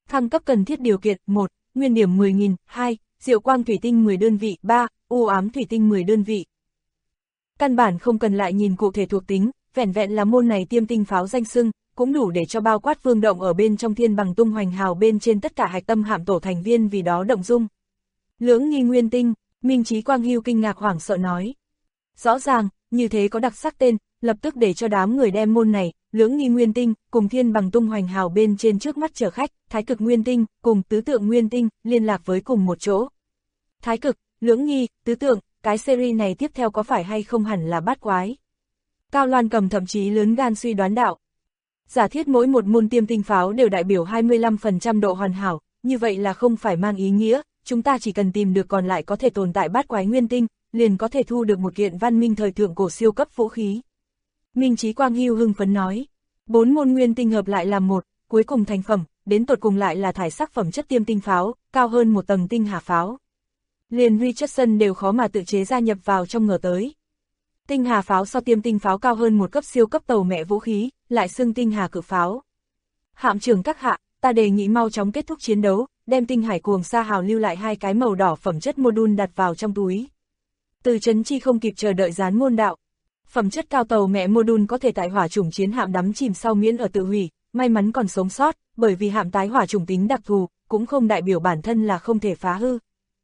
Thăng cấp cần thiết điều kiện: 1. Nguyên điểm 10.000, 2. Diệu quang thủy tinh 10 đơn vị, 3. U ám thủy tinh 10 đơn vị. Căn bản không cần lại nhìn cụ thể thuộc tính, vẻn vẹn là môn này tiêm tinh pháo danh xưng, cũng đủ để cho bao quát Vương Động ở bên trong Thiên Bằng Tung Hoành Hào bên trên tất cả hạch tâm hạm tổ thành viên vì đó động dung. Lưỡng nghi nguyên tinh, Minh Chí Quang Hưu kinh ngạc hoảng sợ nói. Rõ ràng, như thế có đặc sắc tên, lập tức để cho đám người đem môn này, Lưỡng nghi nguyên tinh, cùng Thiên Bằng Tung Hoành Hào bên trên trước mắt chở khách, Thái Cực Nguyên Tinh, cùng Tứ Tượng Nguyên Tinh, liên lạc với cùng một chỗ. Thái Cực, Lưỡng nghi, Tứ Tượng, cái series này tiếp theo có phải hay không hẳn là bát quái. Cao Loan Cầm thậm chí lớn gan suy đoán đạo. Giả thiết mỗi một môn tiêm tinh pháo đều đại biểu 25% độ hoàn hảo, như vậy là không phải mang ý nghĩa, chúng ta chỉ cần tìm được còn lại có thể tồn tại bát quái nguyên tinh, liền có thể thu được một kiện văn minh thời thượng cổ siêu cấp vũ khí. Minh Chí Quang Hưu hưng phấn nói, 4 môn nguyên tinh hợp lại làm một, cuối cùng thành phẩm, đến tột cùng lại là thải sắc phẩm chất tiêm tinh pháo, cao hơn một tầng tinh hà pháo. Liền Richardson đều khó mà tự chế gia nhập vào trong ngờ tới. Tinh hà pháo so tiêm tinh pháo cao hơn một cấp siêu cấp tàu mẹ vũ khí, lại xưng tinh hà cự pháo. Hạm trưởng các hạ, ta đề nghị mau chóng kết thúc chiến đấu, đem tinh hải cuồng sa hào lưu lại 2 cái màu đỏ phẩm chất module đặt vào trong túi. Từ Trấn Chi không kịp chờ đợi gián ngôn đạo. Phẩm chất cao tàu mẹ module có thể tại hỏa chủng chiến hạm đắm chìm sau miễn ở tự hủy, may mắn còn sống sót, bởi vì hạm tái hỏa chủng tính đặc thù, cũng không đại biểu bản thân là không thể phá hư.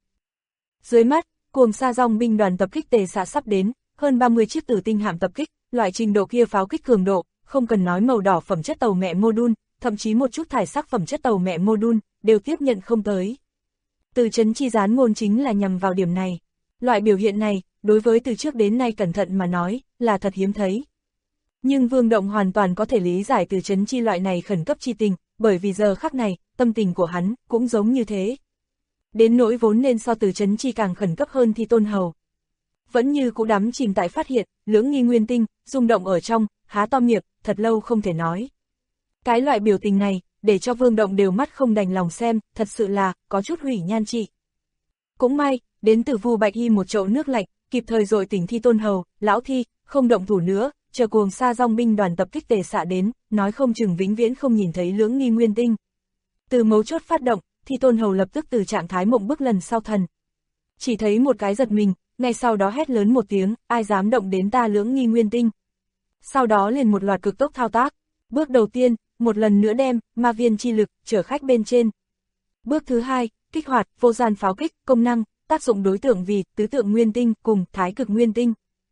Dưới mắt, cuồng sa dòng binh đoàn tập kích tề xạ sắp đến, hơn 30 chiếc tử tinh hạm tập kích, loại trình độ kia pháo kích cường độ, không cần nói màu đỏ phẩm chất tàu mẹ module, thậm chí một chút thải sắc phẩm chất tàu mẹ module, đều tiếp nhận không tới. Từ Trấn Chi gián ngôn chính là nhằm vào điểm này. Loại biểu hiện này, đối với từ trước đến nay cẩn thận mà nói, là thật hiếm thấy. Nhưng Vương Động hoàn toàn có thể lý giải Từ Trấn Chi loại này khẩn cấp chi tình, bởi vì giờ khắc này, tâm tình của hắn cũng giống như thế. Đến nỗi vốn nên so Từ Trấn Chi càng khẩn cấp hơn Thi Tôn Hầu. Vẫn như cũ đắm chìm tại phát hiện, lưỡng nghi nguyên tinh, rung động ở trong, há to miệng, thật lâu không thể nói. Cái loại biểu tình này, để cho Vương Động đều mắt không đành lòng xem, thật sự là, có chút hủy nhan trị. Cũng may, đến từ Vu Bạch Hy một chậu nước lạnh, kịp thời dội tỉnh Thi Tôn Hầu, lão Thi, không động thủ nữa, chờ cuồng sa dòng binh đoàn tập kích tề xạ đến, nói không chừng vĩnh viễn không nhìn thấy lưỡng nghi nguyên tinh. Từ mấu chốt phát động, Thi Tôn Hầu lập tức từ trạng thái mộng bức lần sau thần. Chỉ thấy một cái giật mình, ngay sau đó hét lớn một tiếng, ai dám động đến ta lưỡng nghi nguyên tinh. Sau đó liền một loạt cực tốc thao tác. Bước đầu tiên, một lần nữa đem ma viên chi lực chở khách bên trên. Bước thứ hai, kích hoạt vô gian pháo kích, công năng, tác dụng đối tượng vì tứ tượng nguyên tinh cùng thái cực nguyên tinh.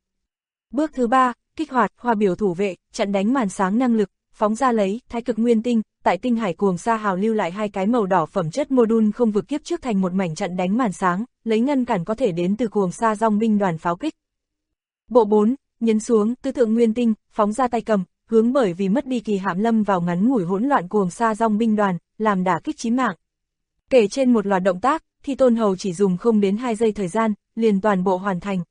Bước thứ ba, kích hoạt hòa biểu thủ vệ, chặn đánh màn sáng năng lực, phóng ra lấy thái cực nguyên tinh, tại tinh hải cuồng sa hào lưu lại 2 cái màu đỏ phẩm chất module không vượt kiếp trước thành một mảnh chặn đánh màn sáng, lấy ngăn cản có thể đến từ cuồng sa dòng binh đoàn pháo kích. Bộ 4, nhấn xuống tứ tượng nguyên tinh, phóng ra tay cầm, hướng bởi vì mất đi kỳ hạm lâm vào ngắn ngủi hỗn loạn cuồng sa dòng binh đoàn, làm đả kích chí mạng. Kể trên một loạt động tác, Thi Tôn Hầu chỉ dùng không đến 2 giây thời gian, liền toàn bộ hoàn thành.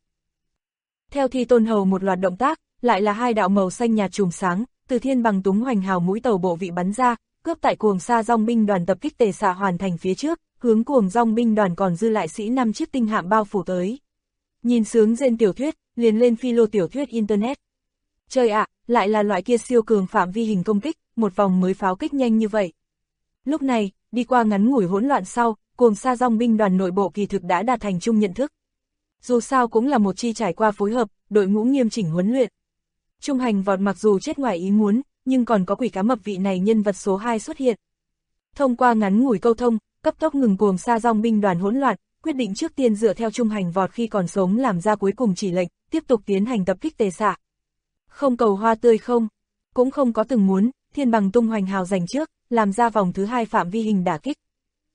Theo Thi Tôn Hầu một loạt động tác, lại là 2 đạo màu xanh nhạt chùm sáng, từ Thiên Bằng Tung Hoành Hào mũi tàu bộ vị bắn ra, cướp tại cuồng sa dòng binh đoàn tập kích tề xạ hoàn thành phía trước, hướng cuồng dòng binh đoàn còn dư lại sĩ 5 chiếc tinh hạm bao phủ tới. Nhìn sướng trên tiểu thuyết, liền lên philo tiểu thuyết internet. Trời ạ, lại là loại kia siêu cường phạm vi hình công kích, một vòng mới pháo kích nhanh như vậy. Lúc này, đi qua ngắn ngủi hỗn loạn sau, cuồng sa dòng binh đoàn nội bộ kỳ thực đã đạt thành chung nhận thức. Dù sao cũng là một chi trải qua phối hợp, đội ngũ nghiêm chỉnh huấn luyện. Trung hành vọt mặc dù chết ngoài ý muốn, nhưng còn có quỷ cá mập vị này nhân vật số 2 xuất hiện. Thông qua ngắn ngủi câu thông, cấp tốc ngừng cuồng sa dòng binh đoàn hỗn loạn, quyết định trước tiên dựa theo trung hành vọt khi còn sống làm ra cuối cùng chỉ lệnh, tiếp tục tiến hành tập kích tề xạ. Không cầu hoa tươi không, cũng không có từng muốn, Thiên Bằng Tung Hoành Hào giành trước, làm ra vòng thứ 2 phạm vi hình đả kích.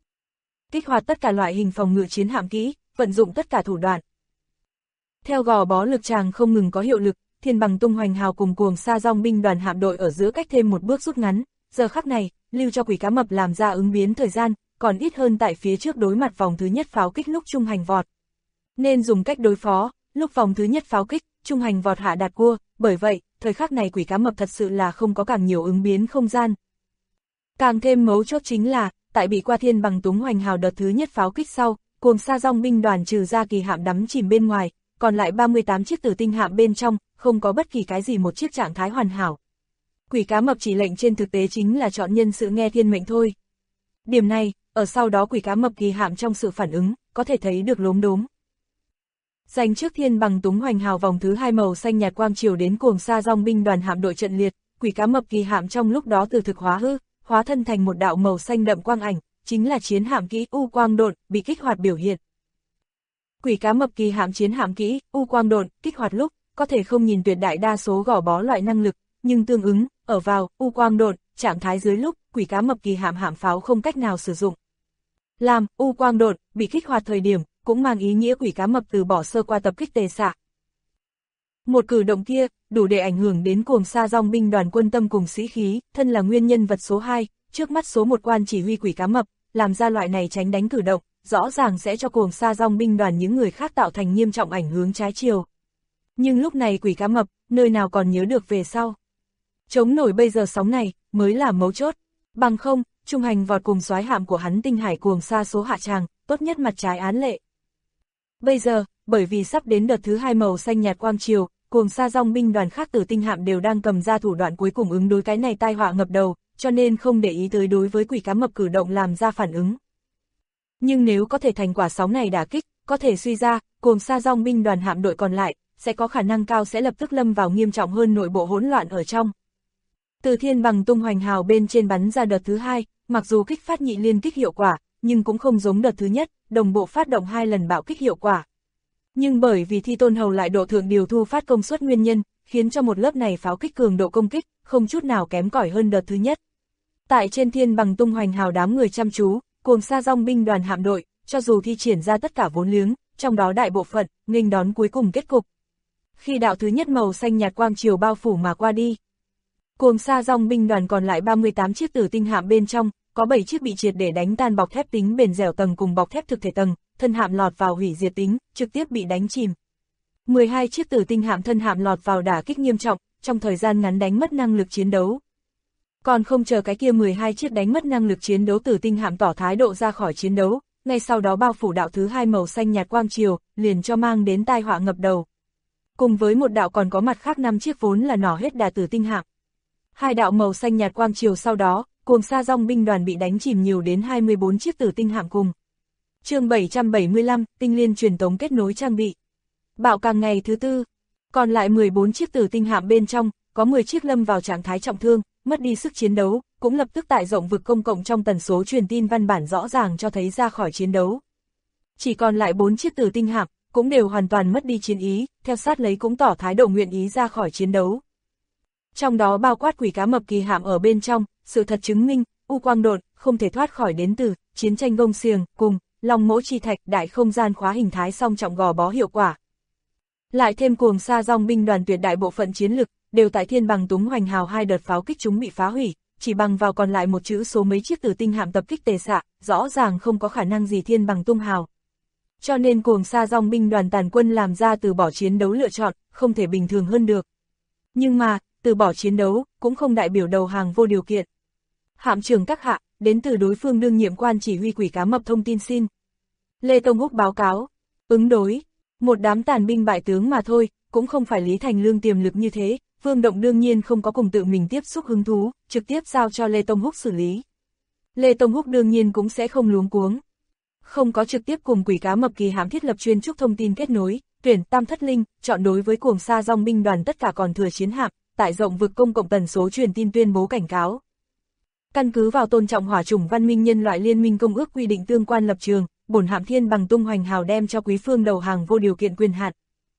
Kích hoạt tất cả loại hình phòng ngự chiến hạm kỹ, vận dụng tất cả thủ đoạn. Theo gò bó lực tràng không ngừng có hiệu lực, Thiên Bằng Tung Hoành Hào cùng cuồng sa dòng binh đoàn hạm đội ở giữa cách thêm một bước rút ngắn, giờ khắc này, lưu cho quỷ cá mập làm ra ứng biến thời gian, còn ít hơn tại phía trước đối mặt vòng thứ nhất pháo kích lúc trung hành vọt. Nên dùng cách đối phó, lúc vòng thứ nhất pháo kích, trung hành vọt hạ đạt cua, bởi vậy, thời khắc này quỷ cá mập thật sự là không có càng nhiều ứng biến không gian. Càng thêm mấu chốt chính là, tại bị qua Thiên Bằng Tung Hoành Hào đợt thứ nhất pháo kích sau, cuồng sa dòng binh đoàn trừ ra kỳ hạm đắm chìm bên ngoài, còn lại 38 chiếc tử tinh hạm bên trong, không có bất kỳ cái gì một chiếc trạng thái hoàn hảo. Quỷ cá mập chỉ lệnh trên thực tế chính là chọn nhân sự nghe thiên mệnh thôi. Điểm này, ở sau đó quỷ cá mập kỳ hạm trong sự phản ứng, có thể thấy được lốm đốm. Giành trước thiên bằng túng hoành hào vòng thứ 2 màu xanh nhạt quang chiều đến cuồng sa dòng binh đoàn hạm đội trận liệt, quỷ cá mập kỳ hạm trong lúc đó từ thực hóa hư, hóa thân thành một đạo màu xanh đậm quang ảnh, chính là chiến hạm kỹ U Quang Độn bị kích hoạt biểu hiện. Quỷ cá mập kỳ hạm chiến hạm kỹ U Quang Độn kích hoạt lúc, có thể không nhìn tuyệt đại đa số gò bó loại năng lực, nhưng tương ứng, ở vào U Quang Độn trạng thái dưới lúc, quỷ cá mập kỳ hạm hạm pháo không cách nào sử dụng. Làm U Quang Độn bị kích hoạt thời điểm, cũng mang ý nghĩa quỷ cá mập từ bỏ sơ qua tập kích tề xạ. Một cử động kia, đủ để ảnh hưởng đến cuồng sa dòng binh đoàn quân tâm cùng sĩ khí, thân là nguyên nhân vật số 2, trước mắt số 1 quan chỉ huy quỷ cá mập, làm ra loại này tránh đánh cử động, rõ ràng sẽ cho cuồng sa dòng binh đoàn những người khác tạo thành nghiêm trọng ảnh hướng trái chiều. Nhưng lúc này quỷ cá mập, nơi nào còn nhớ được về sau. Chống nổi bây giờ sóng này, mới là mấu chốt. Bằng không, trung hành vọt cùng soái hạm của hắn tinh hải cuồng sa số hạ tràng, tốt nhất mặt trái án lệ. Bây giờ, bởi vì sắp đến đợt thứ 2 màu xanh nhạt quang chiều, cuồng sa dòng binh đoàn khác từ tinh hạm đều đang cầm ra thủ đoạn cuối cùng ứng đối cái này tai họa ngập đầu, cho nên không để ý tới đối với quỷ cá mập cử động làm ra phản ứng. Nhưng nếu có thể thành quả sóng này đả kích, có thể suy ra, cuồng sa dòng binh đoàn hạm đội còn lại, sẽ có khả năng cao sẽ lập tức lâm vào nghiêm trọng hơn nội bộ hỗn loạn ở trong. Từ thiên bằng tung hoành hào bên trên bắn ra đợt thứ 2, mặc dù kích phát nhị liên kích hiệu quả, nhưng cũng không giống đợt thứ nhất, đồng bộ phát động 2 lần bạo kích hiệu quả. Nhưng bởi vì thi tôn hầu lại độ thượng điều thu phát công suất nguyên nhân, khiến cho một lớp này pháo kích cường độ công kích, không chút nào kém cỏi hơn đợt thứ nhất. Tại trên thiên bằng tung hoành hào đám người chăm chú, cuồng sa dòng binh đoàn hạm đội, cho dù thi triển ra tất cả vốn liếng, trong đó đại bộ phận, nghênh đón cuối cùng kết cục. Khi đạo thứ nhất màu xanh nhạt quang chiều bao phủ mà qua đi, cuồng sa dòng binh đoàn còn lại 38 chiếc tử tinh hạm bên trong, có 7 chiếc bị triệt để đánh tan bọc thép tính bền dẻo tầng cùng bọc thép thực thể tầng, thân hạm lọt vào hủy diệt tính, trực tiếp bị đánh chìm. 12 chiếc tử tinh hạm thân hạm lọt vào đả kích nghiêm trọng, trong thời gian ngắn đánh mất năng lực chiến đấu. Còn không chờ cái kia 12 chiếc đánh mất năng lực chiến đấu tử tinh hạm tỏ thái độ ra khỏi chiến đấu, ngay sau đó bao phủ đạo thứ 2 màu xanh nhạt quang chiều, liền cho mang đến tai họa ngập đầu. Cùng với một đạo còn có mặt khác 5 chiếc vốn là nỏ hết đà tử tinh hạm. 2 đạo màu xanh nhạt quang chiều sau đó, cuồng sa dòng binh đoàn bị đánh chìm nhiều đến 24 chiếc tử tinh hạm cùng. Chương 775, tinh liên truyền tống kết nối trang bị. Bạo càng ngày thứ 4, còn lại 14 chiếc tử tinh hạm bên trong, có 10 chiếc lâm vào trạng thái trọng thương, mất đi sức chiến đấu, cũng lập tức tại rộng vực công cộng trong tần số truyền tin văn bản rõ ràng cho thấy ra khỏi chiến đấu. Chỉ còn lại 4 chiếc tử tinh hạm, cũng đều hoàn toàn mất đi chiến ý, theo sát lấy cũng tỏ thái độ nguyện ý ra khỏi chiến đấu. Trong đó bao quát quỷ cá mập kỳ hạm ở bên trong, sự thật chứng minh, U Quang Độn không thể thoát khỏi đến từ chiến tranh gông xiềng cùng long mỗ chi thạch đại không gian khóa hình thái song trọng gò bó hiệu quả. Lại thêm cuồng sa dòng binh đoàn tuyệt đại bộ phận chiến lực, đều tại thiên bằng túng hoành hào 2 đợt pháo kích chúng bị phá hủy, chỉ bằng vào còn lại một chữ số mấy chiếc tử tinh hạm tập kích tề xạ, rõ ràng không có khả năng gì thiên bằng tung hào. Cho nên cuồng sa dòng binh đoàn tàn quân làm ra từ bỏ chiến đấu lựa chọn, không thể bình thường hơn được. Nhưng mà, từ bỏ chiến đấu, cũng không đại biểu đầu hàng vô điều kiện. Hạm trưởng các hạ, đến từ đối phương đương nhiệm quan chỉ huy quỷ cá mập thông tin xin. Lê Tông Húc báo cáo, ứng đối, một đám tàn binh bại tướng mà thôi, cũng không phải Lý Thành Lương tiềm lực như thế, Vương Động đương nhiên không có cùng tự mình tiếp xúc hứng thú, trực tiếp giao cho Lê Tông Húc xử lý. Lê Tông Húc đương nhiên cũng sẽ không luống cuống. Không có trực tiếp cùng quỷ cá mập kỳ hạm thiết lập chuyên trúc thông tin kết nối, tuyển Tam Thất Linh, chọn đối với cuồng sa dòng binh đoàn tất cả còn thừa chiến hạm, tại rộng vực công cộng tần số truyền tin tuyên bố cảnh cáo. Căn cứ vào tôn trọng hỏa chủng văn minh nhân loại liên minh công ước quy định tương quan lập trường, bổn hạm thiên bằng tung hoành hào đem cho quý phương đầu hàng vô điều kiện quyền hạn.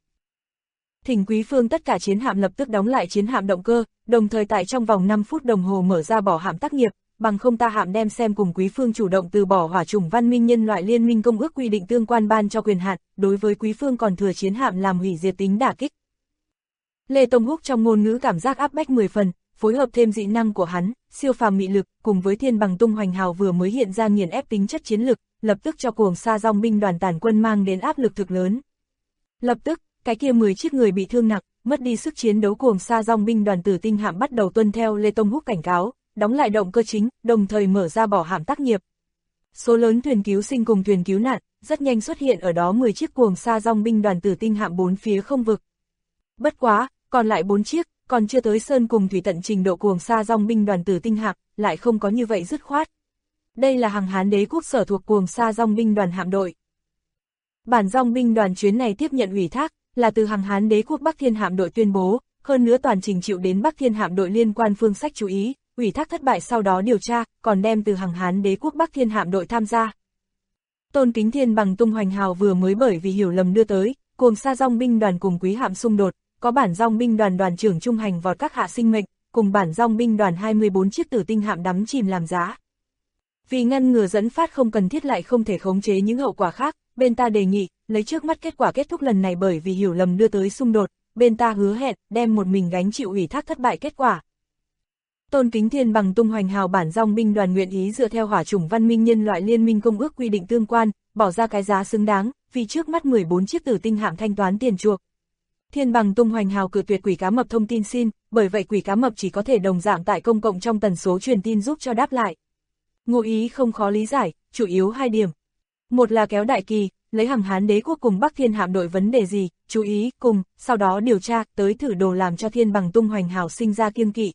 Thỉnh quý phương tất cả chiến hạm lập tức đóng lại chiến hạm động cơ, đồng thời tại trong vòng 5 phút đồng hồ mở ra bỏ hạm tác nghiệp, bằng không ta hạm đem xem cùng quý phương chủ động từ bỏ hỏa chủng văn minh nhân loại liên minh công ước quy định tương quan ban cho quyền hạn, đối với quý phương còn thừa chiến hạm làm hủy diệt tính đả kích. Lê Tông Húc trong ngôn ngữ cảm giác áp bách 10 phần, phối hợp thêm dị năng của hắn, siêu phàm mị lực, cùng với thiên bằng tung hoành hào vừa mới hiện ra nghiền ép tính chất chiến lực, lập tức cho cuồng sa dòng binh đoàn tàn quân mang đến áp lực thực lớn. Lập tức, cái kia 10 chiếc người bị thương nặng, mất đi sức chiến đấu cuồng sa dòng binh đoàn tử tinh hạm bắt đầu tuân theo Lê Tông Húc cảnh cáo, đóng lại động cơ chính, đồng thời mở ra bỏ hạm tác nghiệp. Số lớn thuyền cứu sinh cùng thuyền cứu nạn, rất nhanh xuất hiện ở đó 10 chiếc cuồng sa dòng binh đoàn tử tinh hạm bốn phía không vực. Bất quá, còn lại 4 chiếc, còn chưa tới sơn cùng thủy tận trình độ cuồng sa dòng binh đoàn tử tinh hạm, lại không có như vậy dứt khoát. Đây là Hằng Hán Đế quốc sở thuộc Cuồng Sa Dong binh đoàn hạm đội. Bản dong binh đoàn chuyến này tiếp nhận ủy thác, là từ Hằng Hán Đế quốc Bắc Thiên hạm đội tuyên bố, hơn nữa toàn trình chịu đến Bắc Thiên hạm đội liên quan phương sách chú ý, ủy thác thất bại sau đó điều tra, còn đem từ Hằng Hán Đế quốc Bắc Thiên hạm đội tham gia. Tôn Kính Thiên bằng tung hoành hào vừa mới bởi vì hiểu lầm đưa tới, Cuồng Sa dong binh đoàn cùng Quý hạm xung đột, có bản dong binh đoàn đoàn trưởng trung hành vọt các hạ sinh mệnh, cùng bản dong binh đoàn 24 chiếc tử tinh hạm đắm chìm làm giá. Vì ngăn ngừa dẫn phát không cần thiết lại không thể khống chế những hậu quả khác, bên ta đề nghị, lấy trước mắt kết quả kết thúc lần này bởi vì hiểu lầm đưa tới xung đột, bên ta hứa hẹn, đem một mình gánh chịu ủy thác thất bại kết quả. Tôn Kính Thiên bằng tung hoành hào bản dong binh đoàn nguyện ý dựa theo hỏa chủng văn minh nhân loại liên minh công ước quy định tương quan, bỏ ra cái giá xứng đáng, vì trước mắt 14 chiếc tử tinh hạm thanh toán tiền chuộc. Thiên bằng tung hoành hào cự tuyệt Quỷ Cá Mập thông tin xin, bởi vậy Quỷ Cá Mập chỉ có thể đồng dạng tại công cộng trong tần số truyền tin giúp cho đáp lại. Ngụ ý không khó lý giải, chủ yếu 2 điểm. Một là kéo đại kỳ, lấy Hằng Hán Đế quốc cùng Bắc Thiên hạm đội vấn đề gì, chú ý, cùng, sau đó điều tra, tới thử đồ làm cho Thiên bằng tung hoành hào sinh ra kiêng kỵ.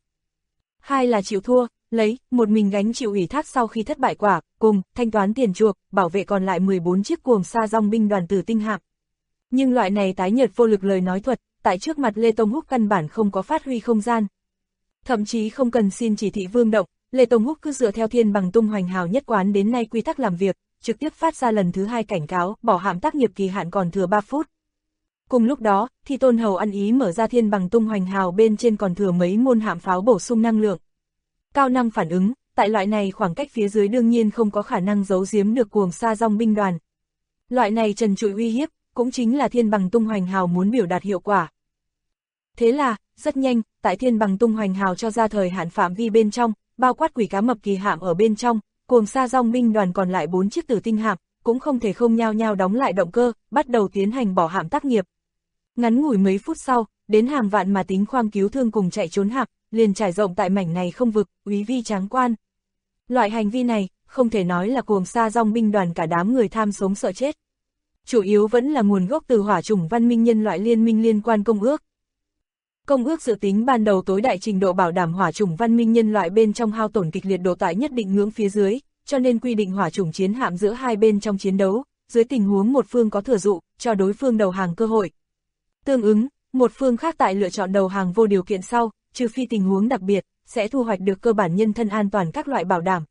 2 là chịu thua, lấy, một mình gánh chịu ủy thác sau khi thất bại quả, cùng, thanh toán tiền chuộc, bảo vệ còn lại 14 chiếc Cuồng Sa dong binh đoàn tử tinh hạm. Nhưng loại này tái nhợt vô lực lời nói thuật, tại trước mặt Lê Tông Húc căn bản không có phát huy không gian. Thậm chí không cần xin chỉ thị Vương Động, Lê Tông Húc cứ dựa theo Thiên bằng tung hoành hào nhất quán đến nay quy tắc làm việc, trực tiếp phát ra lần thứ 2 cảnh cáo, bỏ hạm tác nghiệp kỳ hạn còn thừa 3 phút. Cùng lúc đó, thì Tôn Hầu ăn ý mở ra Thiên bằng tung hoành hào bên trên còn thừa mấy môn hạm pháo bổ sung năng lượng. Cao năng phản ứng, tại loại này khoảng cách phía dưới đương nhiên không có khả năng giấu giếm được Cuồng Sa dong binh đoàn. Loại này trần trụi uy hiếp, cũng chính là Thiên bằng tung hoành hào muốn biểu đạt hiệu quả. Thế là, rất nhanh, tại Thiên bằng tung hoành hào cho ra thời hạn phạm vi bên trong, bao quát Quỷ Cá Mập kỳ hạm ở bên trong, Cuồng Sa dong binh đoàn còn lại 4 chiếc tử tinh hạm, cũng không thể không nhao nhao đóng lại động cơ, bắt đầu tiến hành bỏ hạm tác nghiệp. Ngắn ngủi mấy phút sau, đến hàng vạn mà tính khoang cứu thương cùng chạy trốn hạm, liền trải rộng tại mảnh này không vực, úy vi tráng quan. Loại hành vi này, không thể nói là Cuồng Sa dong binh đoàn cả đám người tham sống sợ chết. Chủ yếu vẫn là nguồn gốc từ hỏa chủng văn minh nhân loại liên minh liên quan công ước. Công ước dự tính ban đầu tối đại trình độ bảo đảm hỏa chủng văn minh nhân loại bên trong hao tổn kịch liệt độ tại nhất định ngưỡng phía dưới, cho nên quy định hỏa chủng chiến hạm giữa hai bên trong chiến đấu, dưới tình huống một phương có thừa dụ, cho đối phương đầu hàng cơ hội. Tương ứng, một phương khác tại lựa chọn đầu hàng vô điều kiện sau, trừ phi tình huống đặc biệt, sẽ thu hoạch được cơ bản nhân thân an toàn các loại bảo đảm.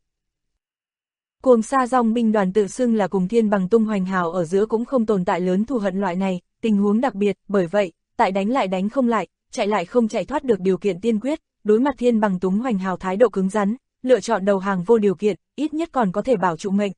Cuồng Sa dong binh đoàn tự xưng là cùng Thiên bằng tung hoành hào ở giữa cũng không tồn tại lớn thù hận loại này, tình huống đặc biệt, bởi vậy, tại đánh lại đánh không lại, chạy lại không chạy thoát được điều kiện tiên quyết, đối mặt Thiên bằng tung hoành hào thái độ cứng rắn, lựa chọn đầu hàng vô điều kiện, ít nhất còn có thể bảo trụ mệnh.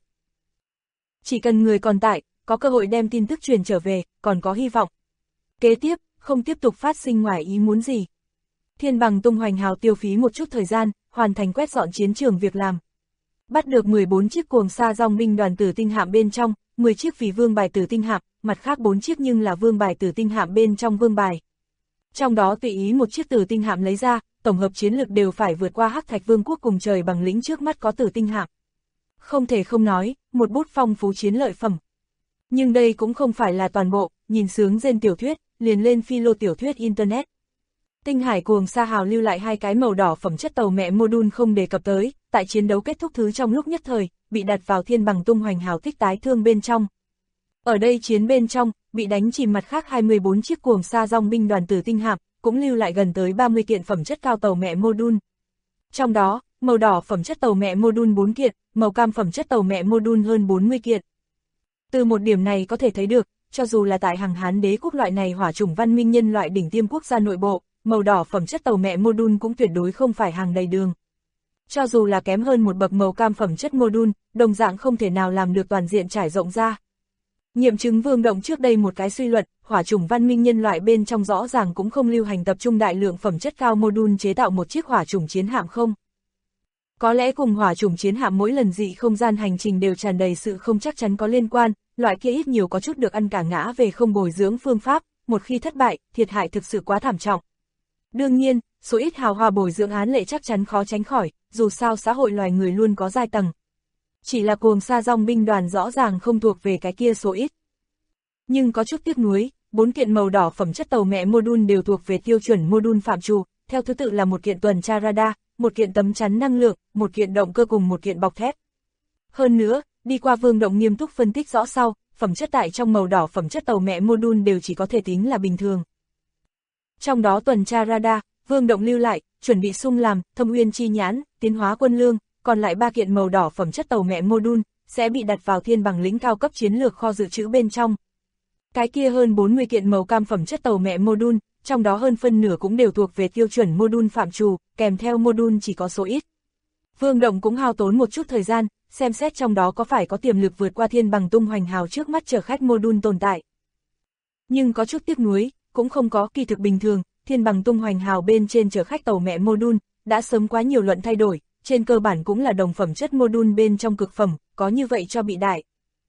Chỉ cần người còn tại, có cơ hội đem tin tức truyền trở về, còn có hy vọng. Kế tiếp, không tiếp tục phát sinh ngoài ý muốn gì. Thiên bằng tung hoành hào tiêu phí một chút thời gian, hoàn thành quét dọn chiến trường việc làm. Bắt được 14 chiếc Cuồng Sa dong binh đoàn tử tinh hạm bên trong, 10 chiếc vì vương bài tử tinh hạm, mặt khác 4 chiếc nhưng là vương bài tử tinh hạm bên trong vương bài. Trong đó tùy ý một chiếc tử tinh hạm lấy ra, tổng hợp chiến lực đều phải vượt qua Hắc Thạch Vương quốc cùng trời bằng lĩnh trước mắt có tử tinh hạm. Không thể không nói, một bút phong phú chiến lợi phẩm. Nhưng đây cũng không phải là toàn bộ, nhìn sướng gen tiểu thuyết, liền lên philo tiểu thuyết Internet. Tinh Hải Cuồng Sa hào lưu lại 2 cái màu đỏ phẩm chất tàu mẹ module không đề cập tới, tại chiến đấu kết thúc thứ trong lúc nhất thời, bị đặt vào Thiên bằng tung hoành hào tích tái thương bên trong. Ở đây chiến bên trong, bị đánh chìm mặt khác 24 chiếc Cuồng Sa dong binh đoàn tử tinh hạm, cũng lưu lại gần tới 30 kiện phẩm chất cao tàu mẹ module. Trong đó, màu đỏ phẩm chất tàu mẹ module 4 kiện, màu cam phẩm chất tàu mẹ module hơn 40 kiện. Từ một điểm này có thể thấy được, cho dù là tại Hằng Hán Đế quốc loại này hỏa chủng văn minh nhân loại đỉnh tiêm quốc gia nội bộ, màu đỏ phẩm chất tàu mẹ module cũng tuyệt đối không phải hàng đầy đường. Cho dù là kém hơn một bậc màu cam phẩm chất module, đồng dạng không thể nào làm được toàn diện trải rộng ra. Nghiệm chứng Vương Động trước đây một cái suy luận, hỏa chủng văn minh nhân loại bên trong rõ ràng cũng không lưu hành tập trung đại lượng phẩm chất cao module chế tạo một chiếc hỏa chủng chiến hạm không. Có lẽ cùng hỏa chủng chiến hạm mỗi lần dị không gian hành trình đều tràn đầy sự không chắc chắn có liên quan, loại kia ít nhiều có chút được ăn cả ngã về không bồi dưỡng phương pháp, một khi thất bại, thiệt hại thực sự quá thảm trọng. Đương nhiên, số ít hào hoa bồi dưỡng án lệ chắc chắn khó tránh khỏi, dù sao xã hội loài người luôn có giai tầng. Chỉ là Cuồng Sa dong binh đoàn rõ ràng không thuộc về cái kia số ít. Nhưng có chút tiếc nuối, 4 kiện màu đỏ phẩm chất tàu mẹ module đều thuộc về tiêu chuẩn module phạm trù, theo thứ tự là một kiện tuần tra radar, một kiện tấm chắn năng lượng, một kiện động cơ cùng một kiện bọc thép. Hơn nữa, đi qua Vương Động nghiêm túc phân tích rõ sau, phẩm chất tại trong màu đỏ phẩm chất tàu mẹ module đều chỉ có thể tính là bình thường. Trong đó tuần tra radar, Vương Động lưu lại, chuẩn bị sung làm, Thâm Uyên chi nhãn, tiến hóa quân lương, còn lại 3 kiện màu đỏ phẩm chất tàu mẹ module, sẽ bị đặt vào thiên bằng lĩnh cao cấp chiến lược kho dự trữ bên trong. Cái kia hơn 40 kiện màu cam phẩm chất tàu mẹ module, trong đó hơn phân nửa cũng đều thuộc về tiêu chuẩn module phạm trù, kèm theo module chỉ có số ít. Vương Động cũng hao tốn một chút thời gian, xem xét trong đó có phải có tiềm lực vượt qua thiên bằng tung hoành hào trước mắt chở khách module tồn tại. Nhưng có chút tiếc nuối, cũng không có, kỳ thực bình thường, thiên bằng tung hoành hào bên trên chở khách tàu mẹ module, đã sớm quá nhiều luận thay đổi, trên cơ bản cũng là đồng phẩm chất module bên trong cực phẩm, có như vậy cho bị đại.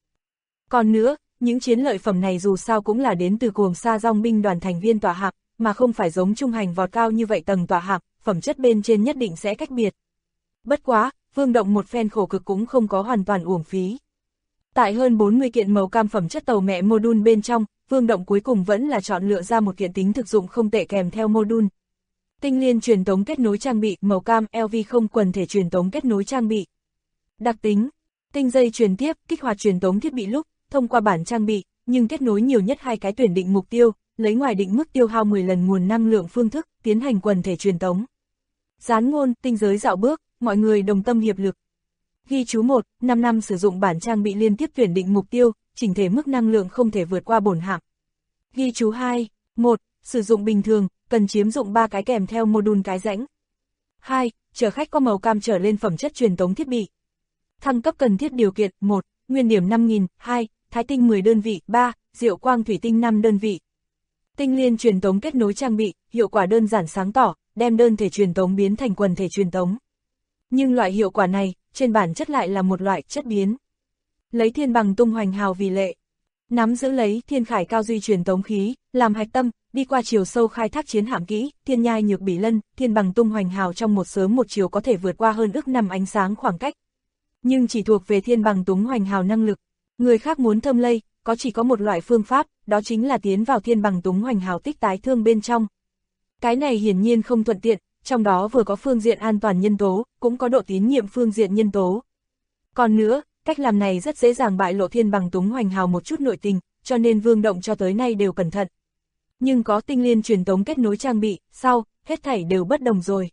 Còn nữa, những chiến lợi phẩm này dù sao cũng là đến từ cuồng sa dòng binh đoàn thành viên tọa hạm, mà không phải giống trung hành vọt cao như vậy tầng tọa hạm, phẩm chất bên trên nhất định sẽ cách biệt. Bất quá, Vương Động một phen khổ cực cũng không có hoàn toàn uổng phí. Tại hơn 40 kiện màu cam phẩm chất tàu mẹ module bên trong, Vương Động cuối cùng vẫn là chọn lựa ra một kiện tính thực dụng không tệ kèm theo module. Tinh liên truyền tống kết nối trang bị màu cam LV không quần thể truyền tống kết nối trang bị. Đặc tính, tinh dây truyền tiếp, kích hoạt truyền tống thiết bị lúc, thông qua bản trang bị, nhưng kết nối nhiều nhất 2 cái tuyển định mục tiêu, lấy ngoài định mức tiêu hao 10 lần nguồn năng lượng phương thức, tiến hành quần thể truyền tống. Gián ngôn, tinh giới dạo bước, mọi người đồng tâm hiệp lực. Ghi chú 1, 5 năm sử dụng bản trang bị liên tiếp tuyển định mục tiêu, chỉnh thể mức năng lượng không thể vượt qua bổn hạm. Ghi chú 2, 1, sử dụng bình thường, cần chiếm dụng 3 cái kèm theo module cái rãnh. 2, chở khách có màu cam trở lên phẩm chất truyền tống thiết bị. Thăng cấp cần thiết điều kiện, 1, nguyên điểm 5.000, 2, thái tinh 10 đơn vị, 3, diệu quang thủy tinh 5 đơn vị. Tinh liên truyền tống kết nối trang bị, hiệu quả đơn giản sáng tỏ, đem đơn thể truyền tống biến thành quần thể truyền tống. Nhưng loại hiệu quả này, trên bản chất lại là một loại chất biến. Lấy thiên bằng tung hoành hào vì lệ. Nắm giữ lấy thiên khải cao duy truyền tống khí, làm hạch tâm, đi qua chiều sâu khai thác chiến hạm kỹ, thiên nhai nhược bỉ lân, thiên bằng tung hoành hào trong một sớm một chiều có thể vượt qua hơn ước năm ánh sáng khoảng cách. Nhưng chỉ thuộc về thiên bằng tung hoành hào năng lực. Người khác muốn thâm lây, chỉ có một loại phương pháp, đó chính là tiến vào thiên bằng tung hoành hào tích tái thương bên trong. Cái này hiển nhiên không thuận tiện, trong đó vừa có phương diện an toàn nhân tố, cũng có độ tín nhiệm phương diện nhân tố. Còn nữa, cách làm này rất dễ dàng bại lộ thiên bằng tung hoành hào một chút nội tình, cho nên Vương Động cho tới nay đều cẩn thận. Nhưng có tinh liên truyền tống kết nối trang bị, sau, hết thảy đều bất đồng rồi.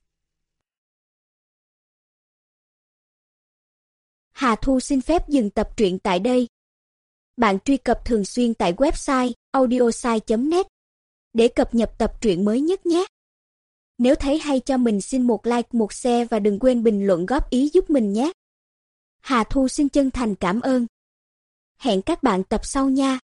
Hà Thu xin phép dừng tập truyện tại đây. Bạn truy cập thường xuyên tại website audiosai.net để cập nhật tập truyện mới nhất nhé. Nếu thấy hay cho mình xin một like, một share và đừng quên bình luận góp ý giúp mình nhé. Hà Thu xin chân thành cảm ơn. Hẹn các bạn tập sau nha.